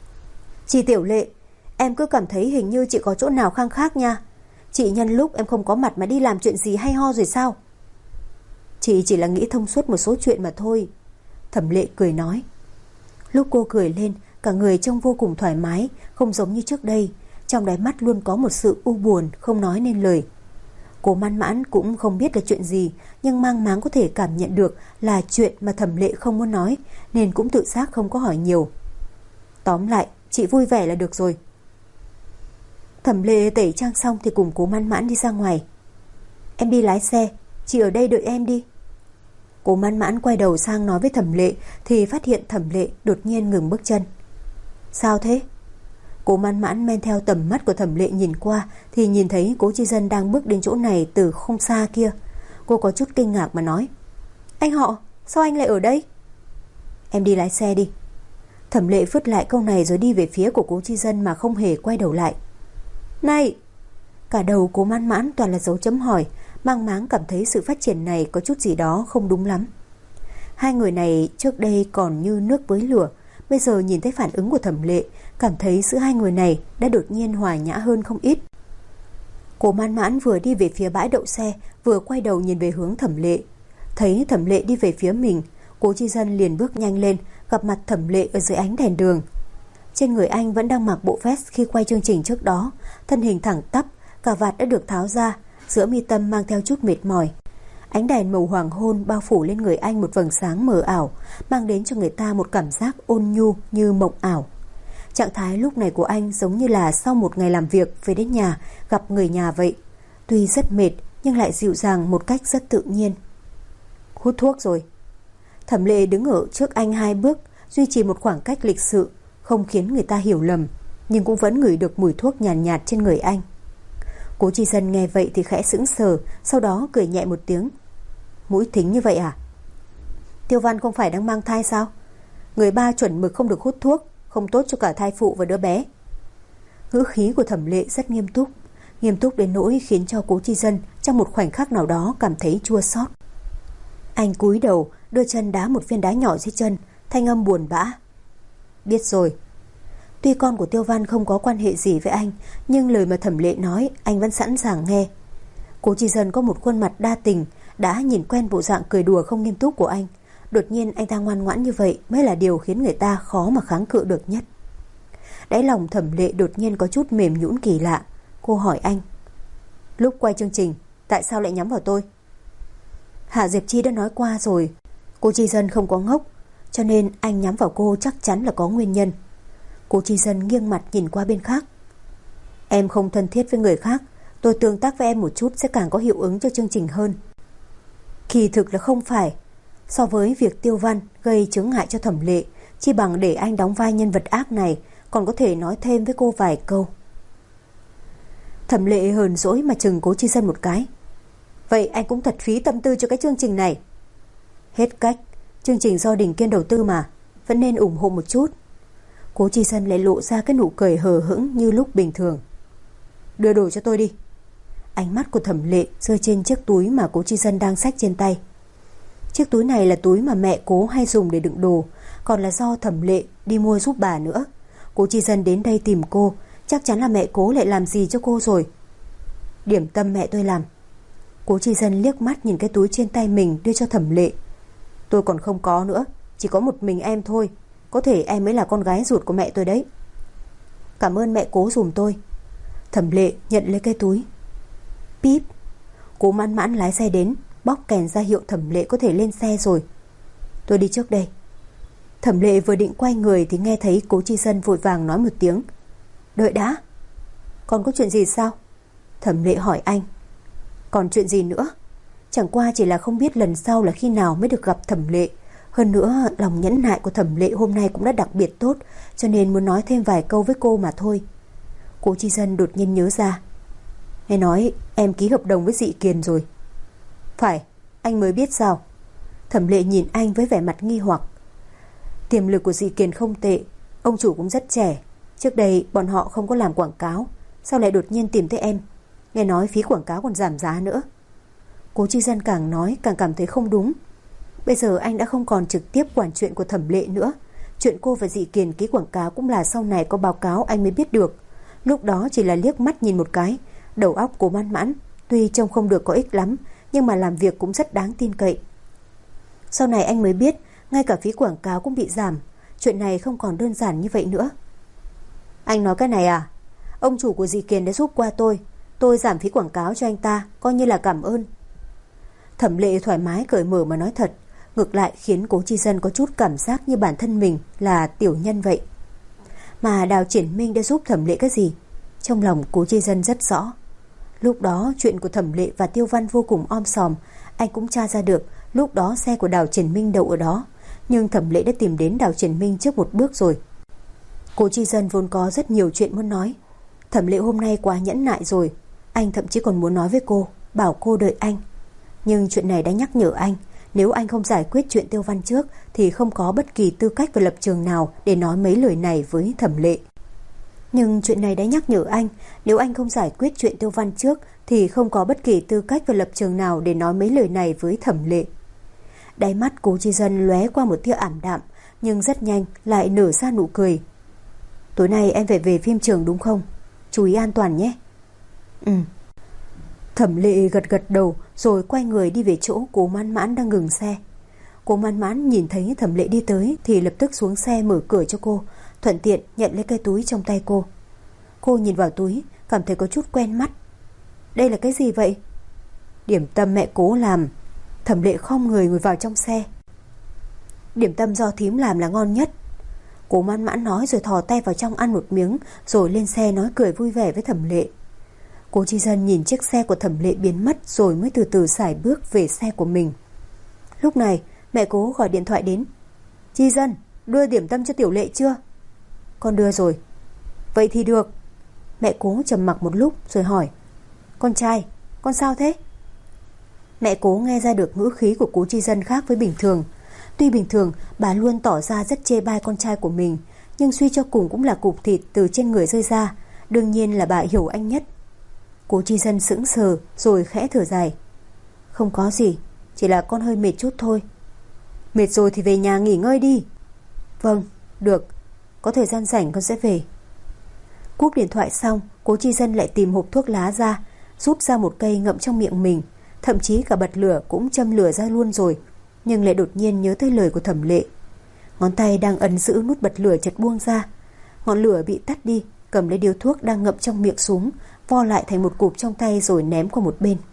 Chị Tiểu Lệ, em cứ cảm thấy hình như chị có chỗ nào khăng khác nha. Chị nhân lúc em không có mặt mà đi làm chuyện gì hay ho rồi sao? Chị chỉ là nghĩ thông suốt một số chuyện mà thôi. Thẩm Lệ cười nói. Lúc cô cười lên, cả người trông vô cùng thoải mái, không giống như trước đây. Trong đáy mắt luôn có một sự u buồn không nói nên lời. Cố Mãn Mãn cũng không biết là chuyện gì, nhưng mang máng có thể cảm nhận được là chuyện mà Thẩm Lệ không muốn nói, nên cũng tự giác không có hỏi nhiều. Tóm lại, chị vui vẻ là được rồi. Thẩm Lệ tẩy trang xong thì cùng Cố Mãn Mãn đi ra ngoài. Em đi lái xe, chị ở đây đợi em đi. Cố Mãn Mãn quay đầu sang nói với Thẩm Lệ thì phát hiện Thẩm Lệ đột nhiên ngừng bước chân. Sao thế? Cố Mãn Mãn men theo tầm mắt của Thẩm Lệ nhìn qua thì nhìn thấy Cố Chi Dân đang bước đến chỗ này từ không xa kia. Cô có chút kinh ngạc mà nói. Anh họ, sao anh lại ở đây? Em đi lái xe đi. Thẩm Lệ vứt lại câu này rồi đi về phía của Cố Chi Dân mà không hề quay đầu lại. Này! Cả đầu Cố Mãn Mãn toàn là dấu chấm hỏi, mang máng cảm thấy sự phát triển này có chút gì đó không đúng lắm. Hai người này trước đây còn như nước với lửa, bây giờ nhìn thấy phản ứng của Thẩm Lệ, cảm thấy giữa hai người này đã đột nhiên hòa nhã hơn không ít. Cố Mãn Mãn vừa đi về phía bãi đậu xe, vừa quay đầu nhìn về hướng Thẩm Lệ. Thấy Thẩm Lệ đi về phía mình, Cố Chi Dân liền bước nhanh lên, gặp mặt Thẩm Lệ ở dưới ánh đèn đường. Trên người anh vẫn đang mặc bộ vest khi quay chương trình trước đó, thân hình thẳng tắp, cà vạt đã được tháo ra, giữa mi tâm mang theo chút mệt mỏi. Ánh đèn màu hoàng hôn bao phủ lên người anh một vầng sáng mờ ảo, mang đến cho người ta một cảm giác ôn nhu như mộng ảo. Trạng thái lúc này của anh giống như là sau một ngày làm việc về đến nhà gặp người nhà vậy. Tuy rất mệt nhưng lại dịu dàng một cách rất tự nhiên. Hút thuốc rồi. Thẩm Lệ đứng ở trước anh 2 bước, duy trì một khoảng cách lịch sự, không khiến người ta hiểu lầm, nhưng cũng vẫn ngửi được mùi thuốc nhàn nhạt trên người anh. Cố Chi Dân nghe vậy thì khẽ sững sờ, sau đó cười nhẹ một tiếng. Mũi thính như vậy à? Tiêu Văn không phải đang mang thai sao? Người ba chuẩn mực không được hút thuốc, không tốt cho cả thai phụ và đứa bé. Ngữ khí của Thẩm Lệ rất nghiêm túc đến nỗi khiến cho Cố Chi Dân trong một khoảnh khắc nào đó cảm thấy chua xót. Anh cúi đầu, đưa chân đá một viên đá nhỏ dưới chân, thanh âm buồn bã. Biết rồi. Tuy con của Tiêu Văn không có quan hệ gì với anh, nhưng lời mà Thẩm Lệ nói anh vẫn sẵn sàng nghe. Cố Chi Dân có một khuôn mặt đa tình, Đã nhìn quen bộ dạng cười đùa không nghiêm túc của anh, đột nhiên anh ta ngoan ngoãn như vậy mới là điều khiến người ta khó mà kháng cự được nhất. Đáy lòng Thẩm Lệ đột nhiên có chút mềm nhũn kỳ lạ. Cô hỏi anh: lúc quay chương trình tại sao lại nhắm vào tôi? Hạ Diệp Chi đã nói qua rồi, cô Chi Dân không có ngốc, cho nên anh nhắm vào cô chắc chắn là có nguyên nhân. Cô Chi Dân nghiêng mặt nhìn qua bên khác. Em không thân thiết với người khác, tôi tương tác với em một chút sẽ càng có hiệu ứng cho chương trình hơn. Kỳ thực là không phải. So với việc Tiêu Văn gây chướng ngại cho Thẩm Lệ, chi bằng để anh đóng vai nhân vật ác này, còn có thể nói thêm với cô vài câu. Thẩm Lệ hờn dỗi mà chừng Cố Chi Dân một cái. Vậy anh cũng thật phí tâm tư cho cái chương trình này. Hết cách, chương trình do Đình Kiên đầu tư mà, vẫn nên ủng hộ một chút. Cố Chi Dân lại lộ ra cái nụ cười hờ hững như lúc bình thường. Đưa đồ cho tôi đi. Ánh mắt của Thẩm Lệ rơi trên chiếc túi mà Cố Chi Dân đang xách trên tay. Chiếc túi này là túi mà mẹ Cố hay dùng để đựng đồ, còn là do Thẩm Lệ đi mua giúp bà nữa. Cố Chi Dân đến đây tìm cô, chắc chắn là mẹ Cố lại làm gì cho cô rồi. Điểm tâm mẹ tôi làm. Cố Chi Dân liếc mắt nhìn cái túi trên tay mình đưa cho Thẩm Lệ. Tôi còn không có nữa, chỉ có một mình em thôi, có thể em mới là con gái ruột của mẹ tôi đấy. Cảm ơn mẹ Cố giùm tôi. Thẩm Lệ nhận lấy cái túi. Píp. Cố Mãn Mãn lái xe đến, bóc kèn ra hiệu Thẩm Lệ có thể lên xe rồi. Tôi đi trước đây. Thẩm Lệ vừa định quay người thì nghe thấy Cố Chi Dân vội vàng nói một tiếng. Đợi đã. Còn có chuyện gì sao? Thẩm Lệ hỏi anh. Còn chuyện gì nữa? Chẳng qua chỉ là không biết lần sau là khi nào mới được gặp Thẩm Lệ. Hơn nữa lòng nhẫn nại của Thẩm Lệ hôm nay cũng đã đặc biệt tốt, cho nên muốn nói thêm vài câu với cô mà thôi. Cố Chi Dân đột nhiên nhớ ra. Nghe nói em ký hợp đồng với Dị Kiền rồi. Phải, anh mới biết sao? Thẩm Lệ nhìn anh với vẻ mặt nghi hoặc. Tiềm lực của Dị Kiền không tệ, ông chủ cũng rất trẻ. Trước đây bọn họ không có làm quảng cáo, sao lại đột nhiên tìm tới em? Nghe nói phí quảng cáo còn giảm giá nữa. Cố Chi Dân càng nói càng cảm thấy không đúng. Bây giờ anh đã không còn trực tiếp quản chuyện của Thẩm Lệ nữa. Chuyện cô và Dị Kiền ký quảng cáo cũng là sau này có báo cáo anh mới biết được. Lúc đó chỉ là liếc mắt nhìn một cái. Đầu óc Cố Mãn Mãn tuy trông không được có ích lắm, nhưng mà làm việc cũng rất đáng tin cậy. Sau này anh mới biết ngay cả phí quảng cáo cũng bị giảm. Chuyện này không còn đơn giản như vậy nữa. Anh nói cái này à? Ông chủ của Dị Kiền đã giúp qua tôi giảm phí quảng cáo cho anh ta, coi như là cảm ơn. Thẩm Lệ thoải mái cởi mở mà nói thật, ngược lại khiến Cố Chi Dân có chút cảm giác như bản thân mình là tiểu nhân vậy. Mà Đào Triển Minh đã giúp Thẩm Lệ cái gì? Trong lòng Cố Chi Dân rất rõ. Lúc đó chuyện của Thẩm Lệ và Tiêu Văn vô cùng om sòm, anh cũng tra ra được lúc đó xe của Đào Triển Minh đậu ở đó, nhưng Thẩm Lệ đã tìm đến Đào Triển Minh trước một bước rồi. Cố Chi Dân vốn có rất nhiều chuyện muốn nói. Thẩm Lệ hôm nay quá nhẫn nại rồi, anh thậm chí còn muốn nói với cô, bảo cô đợi anh. Nhưng chuyện này đã nhắc nhở anh, nếu anh không giải quyết chuyện Tiêu Văn trước thì không có bất kỳ tư cách và lập trường nào để nói mấy lời này với Thẩm Lệ. Nhưng chuyện này đã nhắc nhở anh, nếu anh không giải quyết chuyện Tiêu Văn trước thì không có bất kỳ tư cách và lập trường nào để nói mấy lời này với Thẩm Lệ. Đáy mắt Cố Chi Dân lóe qua một tia ảm đạm, nhưng rất nhanh lại nở ra nụ cười. Tối nay em phải về phim trường đúng không? Chú ý an toàn nhé. Thẩm Lệ gật gật đầu rồi quay người đi về chỗ Cố Mãn Mãn đang ngừng xe. Cố Mãn Mãn nhìn thấy Thẩm Lệ đi tới thì lập tức xuống xe mở cửa cho cô, thuận tiện nhận lấy cái túi trong tay cô. Cô nhìn vào túi, cảm thấy có chút quen mắt. Đây là cái gì vậy? Điểm tâm mẹ Cố làm. Thẩm Lệ khom người ngồi vào trong xe. Điểm tâm do thím làm là ngon nhất. Cố Mãn Mãn nói rồi thò tay vào trong ăn một miếng, rồi lên xe nói cười vui vẻ với Thẩm Lệ. Cố Chi Dân nhìn chiếc xe của Thẩm Lệ biến mất rồi mới từ từ sải bước về xe của mình. Lúc này mẹ Cố gọi điện thoại đến. Chi Dân, đưa điểm tâm cho Tiểu Lệ chưa? Con đưa rồi. Vậy thì được. Mẹ Cố trầm mặc một lúc rồi hỏi. Con trai, con sao thế? Mẹ Cố nghe ra được ngữ khí của Cố Chi Dân khác với bình thường. Tuy bình thường bà luôn tỏ ra rất chê bai con trai của mình, nhưng suy cho cùng cũng là cục thịt từ trên người rơi ra, đương nhiên là bà hiểu anh nhất. Cố Chi Dân sững sờ rồi khẽ thở dài. Không có gì, chỉ là con hơi mệt chút thôi. Mệt rồi thì về nhà nghỉ ngơi đi. Vâng, được, có thời gian rảnh con sẽ về. Cúp điện thoại xong, Cố Chi Dân lại tìm hộp thuốc lá ra, rút ra một cây ngậm trong miệng mình. thậm chí cả bật lửa cũng châm lửa ra luôn rồi, nhưng lại đột nhiên nhớ tới lời của Thẩm Lệ. Ngón tay đang ấn giữ nút bật lửa chợt buông ra, ngọn lửa bị tắt đi, cầm lấy điếu thuốc đang ngậm trong miệng xuống, vo lại thành một cục trong tay rồi ném qua một bên.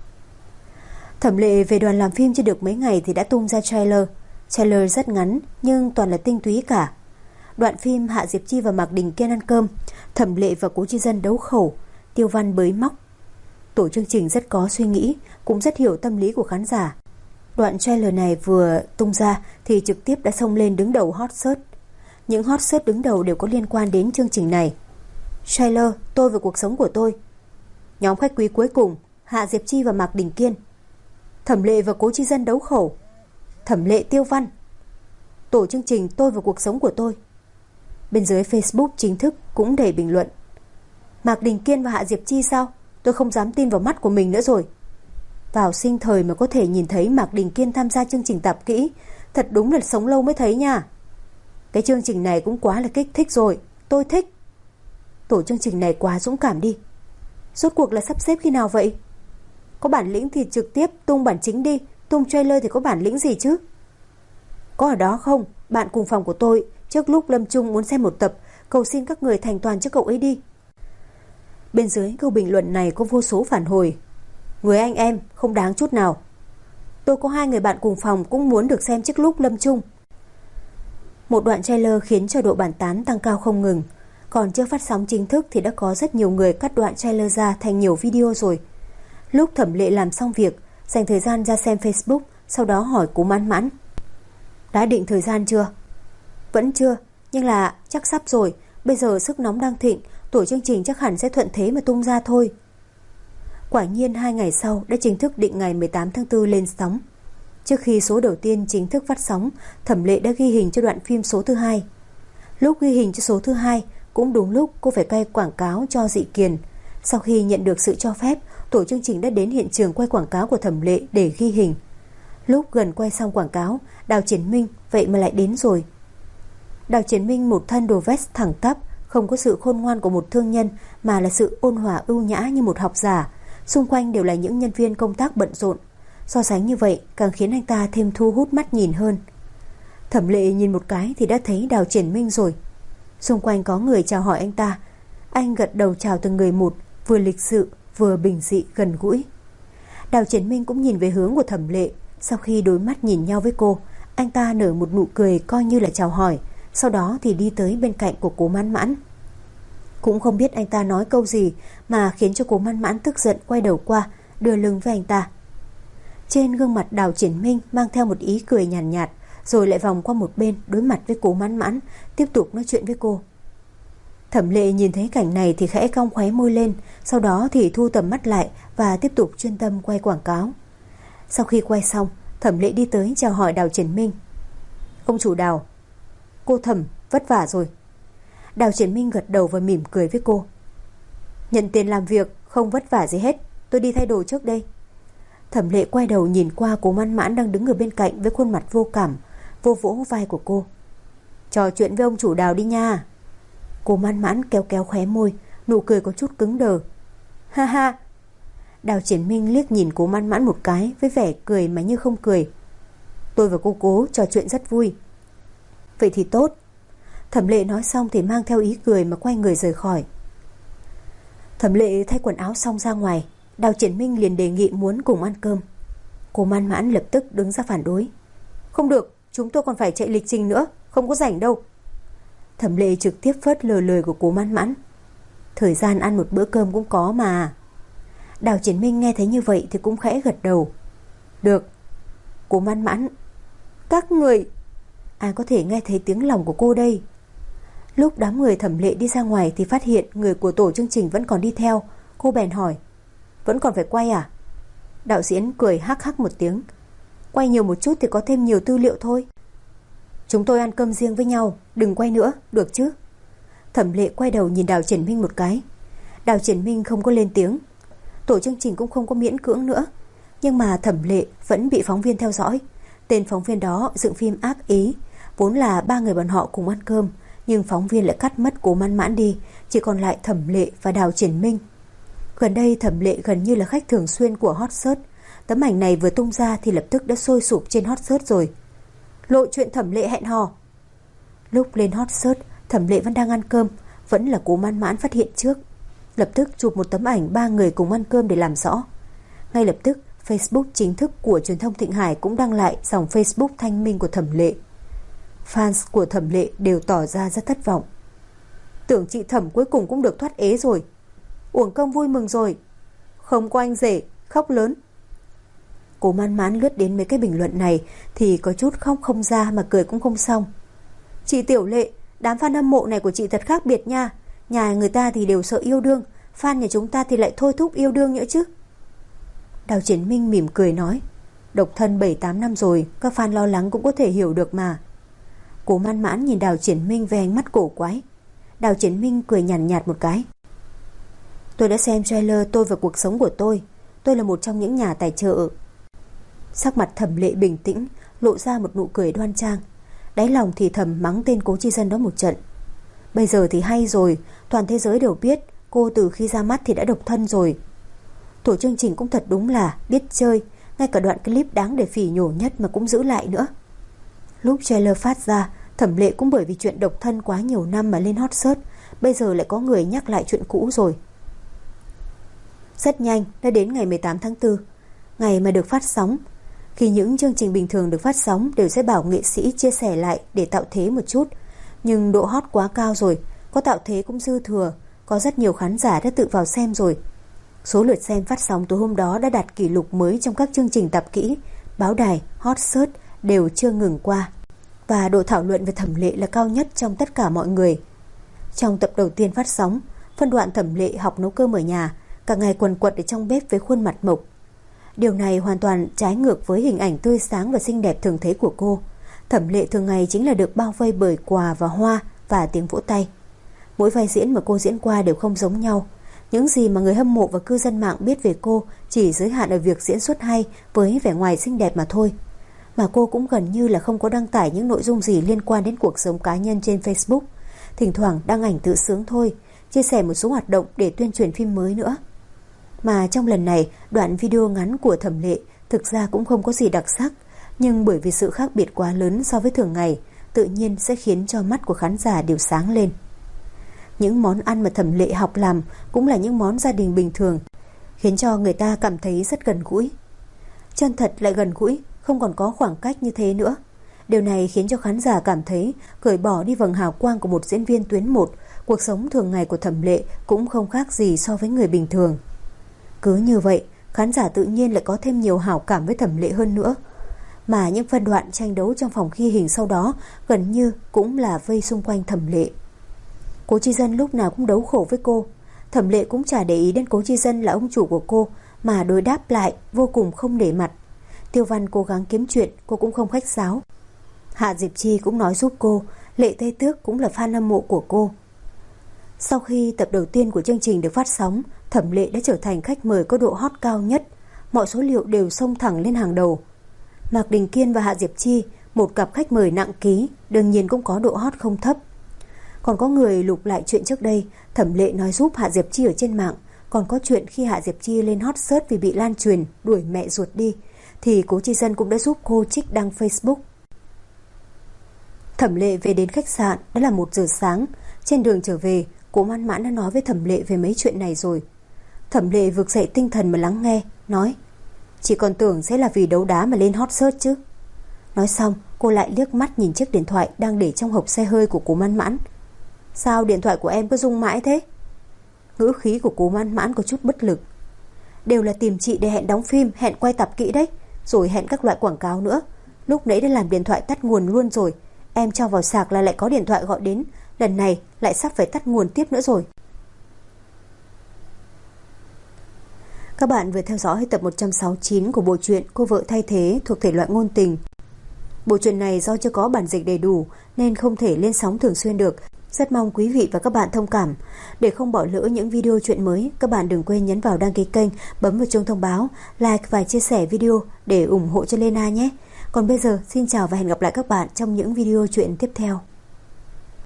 Thẩm Lệ về đoàn làm phim chưa được mấy ngày thì đã tung ra trailer. Trailer rất ngắn nhưng toàn là tinh túy cả. Đoạn phim Hạ Diệp Chi và Mạc Đình Kiên ăn cơm, Thẩm Lệ và Cố Chi Dân đấu khẩu, Tiêu Văn bới móc. Tổ chương trình rất có suy nghĩ, cũng rất hiểu tâm lý của khán giả. Đoạn trailer này vừa tung ra thì trực tiếp đã xông lên đứng đầu hot search. Những hot search đứng đầu đều có liên quan đến chương trình này. Trailer Tôi và cuộc sống của tôi, nhóm khách quý cuối cùng Hạ Diệp Chi và Mạc Đình Kiên, Thẩm Lệ và Cố Chi Dân đấu khẩu, Thẩm Lệ Tiêu Văn, tổ chương trình Tôi và cuộc sống của tôi. Bên dưới Facebook chính thức cũng đầy bình luận. Mạc Đình Kiên và Hạ Diệp Chi sao? Tôi không dám tin vào mắt của mình nữa rồi. Vào sinh thời mà có thể nhìn thấy Mạc Đình Kiên tham gia chương trình Tạp Kỹ, thật đúng là sống lâu mới thấy nha. Cái chương trình này cũng quá là kích thích rồi, tôi thích. Tổ chương trình này quá dũng cảm đi. Rốt cuộc là sắp xếp khi nào vậy? Có bản lĩnh thì trực tiếp tung bản chính đi, tung trailer thì có bản lĩnh gì chứ? Có ở đó không? Bạn cùng phòng của tôi trước lúc Lâm Trung muốn xem một tập, cầu xin các người thành toàn cho cậu ấy đi. Bên dưới câu bình luận này có vô số phản hồi. Người anh em không đáng chút nào. Tôi có 2 người bạn cùng phòng cũng muốn được xem trước lúc Lâm Trung. Một đoạn trailer khiến cho độ bàn tán tăng cao không ngừng. Còn chưa phát sóng chính thức thì đã có rất nhiều người cắt đoạn trailer ra thành nhiều video rồi. Lúc Thẩm Lệ làm xong việc, dành thời gian ra xem Facebook, sau đó hỏi Cố Mãn Mãn. Đã định thời gian chưa? Vẫn chưa, nhưng là chắc sắp rồi. Bây giờ sức nóng đang thịnh, tổ chương trình chắc hẳn sẽ thuận thế mà tung ra thôi. Quả nhiên 2 ngày sau đã chính thức định ngày 18 tháng 4 lên sóng. Trước khi số đầu tiên chính thức phát sóng, Thẩm Lệ đã ghi hình cho đoạn phim số thứ 2. Lúc ghi hình cho số thứ 2, cũng đúng lúc cô phải quay quảng cáo cho Dị Kiền. Sau khi nhận được sự cho phép, tổ chương trình đã đến hiện trường quay quảng cáo của Thẩm Lệ để ghi hình. Lúc gần quay xong quảng cáo, Đào Triển Minh vậy mà lại đến rồi. Đào Triển Minh một thân đồ vest thẳng tắp, không có sự khôn ngoan của một thương nhân mà là sự ôn hòa ưu nhã như một học giả. Xung quanh đều là những nhân viên công tác bận rộn. So sánh như vậy càng khiến anh ta thêm thu hút mắt nhìn hơn. Thẩm Lệ nhìn một cái thì đã thấy Đào Triển Minh rồi. Xung quanh có người chào hỏi anh ta. Anh gật đầu chào từng người một, vừa lịch sự vừa bình dị gần gũi. Đào Triển Minh cũng nhìn về hướng của Thẩm Lệ. Sau khi đối mắt nhìn nhau với cô, anh ta nở một nụ cười coi như là chào hỏi. Sau đó thì đi tới bên cạnh của Cố Mãn Mãn. Cũng không biết anh ta nói câu gì mà khiến cho Cố Mãn Mãn tức giận quay đầu qua, đưa lưng với anh ta. Trên gương mặt Đào Triển Minh mang theo một ý cười nhàn nhạt, rồi lại vòng qua một bên đối mặt với Cố Mãn Mãn, tiếp tục nói chuyện với cô. Thẩm Lệ nhìn thấy cảnh này thì khẽ cong khóe môi lên, sau đó thì thu tầm mắt lại và tiếp tục chuyên tâm quay quảng cáo. Sau khi quay xong, Thẩm Lệ đi tới chào hỏi Đào Triển Minh. Ông chủ Đào, cô Thẩm vất vả rồi. Đào Triển Minh gật đầu và mỉm cười với cô. Nhận tiền làm việc không vất vả gì hết, tôi đi thay đồ trước đây. Thẩm Lệ quay đầu nhìn qua Cố Mãn Mãn đang đứng ở bên cạnh với khuôn mặt vô cảm, vô vỗ vai của cô. Trò chuyện với ông chủ Đào đi nha. Cố Mãn Mãn kéo kéo khóe môi, nụ cười có chút cứng đờ. Ha ha. Đào Triển Minh liếc nhìn Cố Mãn Mãn một cái với vẻ cười mà như không cười. Tôi và cô Cố trò chuyện rất vui. Vậy thì tốt. Thẩm Lệ nói xong thì mang theo ý cười mà quay người rời khỏi. Thẩm Lệ thay quần áo xong ra ngoài, Đào Triển Minh liền đề nghị muốn cùng ăn cơm. Cố Mãn Mãn lập tức đứng ra phản đối. Không được, chúng tôi còn phải chạy lịch trình nữa, không có rảnh đâu. Thẩm Lệ trực tiếp phớt lờ lời của Cố Mãn Mãn. Thời gian ăn một bữa cơm cũng có mà. Đào Triển Minh nghe thấy như vậy thì cũng khẽ gật đầu. Được. Cố Mãn Mãn, các người... Ai có thể nghe thấy tiếng lòng của cô đây? Lúc đám người Thẩm Lệ đi ra ngoài thì phát hiện người của tổ chương trình vẫn còn đi theo. Cô bèn hỏi, vẫn còn phải quay à? Đạo diễn cười hắc hắc một tiếng. Quay nhiều một chút thì có thêm nhiều tư liệu thôi. Chúng tôi ăn cơm riêng với nhau, đừng quay nữa, được chứ? Thẩm Lệ quay đầu nhìn Đào Triển Minh một cái. Đào Triển Minh không có lên tiếng. Tổ chương trình cũng không có miễn cưỡng nữa. Nhưng mà Thẩm Lệ vẫn bị phóng viên theo dõi. Tên phóng viên đó dựng phim ác ý. Vốn là 3 người bọn họ cùng ăn cơm, nhưng phóng viên lại cắt mất Cố Mãn Mãn đi, chỉ còn lại Thẩm Lệ và Đào Triển Minh. Gần đây Thẩm Lệ gần như là khách thường xuyên của hot search. Tấm ảnh này vừa tung ra thì lập tức đã sôi sục trên hot search rồi. Lộ chuyện Thẩm Lệ hẹn hò. Lúc lên hot search, Thẩm Lệ vẫn đang ăn cơm, vẫn là Cố Mãn Mãn phát hiện trước. Lập tức chụp một tấm ảnh 3 người cùng ăn cơm để làm rõ. Ngay lập tức, Facebook chính thức của truyền thông Thịnh Hải cũng đăng lại dòng Facebook thanh minh của Thẩm Lệ. Fans của Thẩm Lệ đều tỏ ra rất thất vọng. Tưởng chị Thẩm cuối cùng cũng được thoát ế rồi. Uổng công vui mừng rồi. Không có anh rể, khóc lớn. Cố Mãn Mãn lướt đến mấy cái bình luận này thì có chút khóc không ra mà cười cũng không xong. Chị Tiểu Lệ, đám fan hâm mộ này của chị thật khác biệt nha. Nhà người ta thì đều sợ yêu đương, fan nhà chúng ta thì lại thôi thúc yêu đương nữa chứ. Đào Triển Minh mỉm cười nói, độc thân 7-8 năm rồi, các fan lo lắng cũng có thể hiểu được mà. Cố Mãn Mãn nhìn Đào Triển Minh với ánh mắt cổ quái. Đào Triển Minh cười nhàn nhạt một cái. Tôi đã xem trailer Tôi và cuộc sống của tôi. Tôi là một trong những nhà tài trợ. Sắc mặt Thẩm Lệ bình tĩnh, lộ ra một nụ cười đoan trang. Đáy lòng thì thầm mắng tên Cố Chi Dân đó một trận. Bây giờ thì hay rồi, toàn thế giới đều biết cô từ khi ra mắt thì đã độc thân rồi. Tổ chương trình cũng thật đúng là biết chơi, ngay cả đoạn clip đáng để phỉ nhổ nhất mà cũng giữ lại nữa. Lúc trailer phát ra, Thẩm Lệ cũng bởi vì chuyện độc thân quá nhiều năm mà lên hot search, bây giờ lại có người nhắc lại chuyện cũ rồi. Rất nhanh đã đến ngày 18 tháng 4, ngày mà được phát sóng. Khi những chương trình bình thường được phát sóng đều sẽ bảo nghệ sĩ chia sẻ lại để tạo thế một chút, nhưng độ hot quá cao rồi, có tạo thế cũng dư thừa, có rất nhiều khán giả đã tự vào xem rồi. Số lượt xem phát sóng tối hôm đó đã đạt kỷ lục mới trong các chương trình tạp kỹ, báo đài, hot search đều chưa ngừng qua. Và độ thảo luận về Thẩm Lệ là cao nhất trong tất cả mọi người. Trong tập đầu tiên phát sóng, phân đoạn Thẩm Lệ học nấu cơm ở nhà, cả ngày quần quật ở trong bếp với khuôn mặt mộc. Điều này hoàn toàn trái ngược với hình ảnh tươi sáng và xinh đẹp thường thấy của cô. Thẩm Lệ thường ngày chính là được bao vây bởi quà và hoa và tiếng vỗ tay. Mỗi vai diễn mà cô diễn qua đều không giống nhau. Những gì mà người hâm mộ và cư dân mạng biết về cô chỉ giới hạn ở việc diễn xuất hay với vẻ ngoài xinh đẹp mà thôi. Mà cô cũng gần như là không có đăng tải những nội dung gì liên quan đến cuộc sống cá nhân trên Facebook. Thỉnh thoảng đăng ảnh tự sướng thôi, chia sẻ một số hoạt động để tuyên truyền phim mới nữa. Mà trong lần này, đoạn video ngắn của Thẩm Lệ thực ra cũng không có gì đặc sắc, nhưng bởi vì sự khác biệt quá lớn so với thường ngày, tự nhiên sẽ khiến cho mắt của khán giả đều sáng lên. Những món ăn mà Thẩm Lệ học làm cũng là những món gia đình bình thường, khiến cho người ta cảm thấy rất gần gũi. Chân thật lại gần gũi, không còn có khoảng cách như thế nữa. Điều này khiến cho khán giả cảm thấy cởi bỏ đi vầng hào quang của một diễn viên tuyến 1, cuộc sống thường ngày của Thẩm Lệ cũng không khác gì so với người bình thường. Cứ như vậy, khán giả tự nhiên lại có thêm nhiều hảo cảm với Thẩm Lệ hơn nữa. Mà những phân đoạn tranh đấu trong phòng ghi hình sau đó gần như cũng là vây xung quanh Thẩm Lệ. Cố Chi Dân lúc nào cũng đấu khổ với cô. Thẩm Lệ cũng chả để ý đến Cố Chi Dân là ông chủ của cô, mà đối đáp lại vô cùng không nể mặt. Tiêu Văn cố gắng kiếm chuyện, cô cũng không khách sáo. Hạ Diệp Chi cũng nói giúp cô, Lệ Tây Tước cũng là fan hâm mộ của cô. Sau khi tập đầu tiên của chương trình được phát sóng, Thẩm Lệ đã trở thành khách mời có độ hot cao nhất. Mọi số liệu đều xông thẳng lên hàng đầu. Mạc Đình Kiên và Hạ Diệp Chi, một cặp khách mời nặng ký, đương nhiên cũng có độ hot không thấp. Còn có người lục lại chuyện trước đây, Thẩm Lệ nói giúp Hạ Diệp Chi ở trên mạng. Còn có chuyện khi Hạ Diệp Chi lên hot search vì bị lan truyền đuổi mẹ ruột đi, thì Cố Chi Dân cũng đã giúp cô trích đăng Facebook. Thẩm Lệ về đến khách sạn đã là 1 giờ sáng. Trên đường trở về, Cố Mãn Mãn đã nói với Thẩm Lệ về mấy chuyện này rồi. Thẩm Lệ vực dậy tinh thần mà lắng nghe, nói: "Chị còn tưởng sẽ là vì đấu đá mà lên hot search chứ." Nói xong, cô lại liếc mắt nhìn chiếc điện thoại đang để trong hộp xe hơi của Cố Mãn Mãn. "Sao điện thoại của em cứ rung mãi thế?" Ngữ khí của Cố Mãn Mãn có chút bất lực. "Đều là tìm chị để hẹn đóng phim, hẹn quay tạp kỹ đấy, rồi hẹn các loại quảng cáo nữa. Lúc nãy đã làm điện thoại tắt nguồn luôn rồi. Em cho vào sạc là lại có điện thoại gọi đến. Lần này lại sắp phải tắt nguồn tiếp nữa rồi." Các bạn vừa theo dõi tập 169 của bộ truyện Cô vợ thay thế thuộc thể loại ngôn tình. Bộ truyện này do chưa có bản dịch đầy đủ nên không thể lên sóng thường xuyên được. Rất mong quý vị và các bạn thông cảm. Để không bỏ lỡ những video truyện mới, các bạn đừng quên nhấn vào đăng ký kênh, bấm vào chuông thông báo, like và chia sẻ video để ủng hộ cho Lena nhé. Còn bây giờ, xin chào và hẹn gặp lại các bạn trong những video truyện tiếp theo.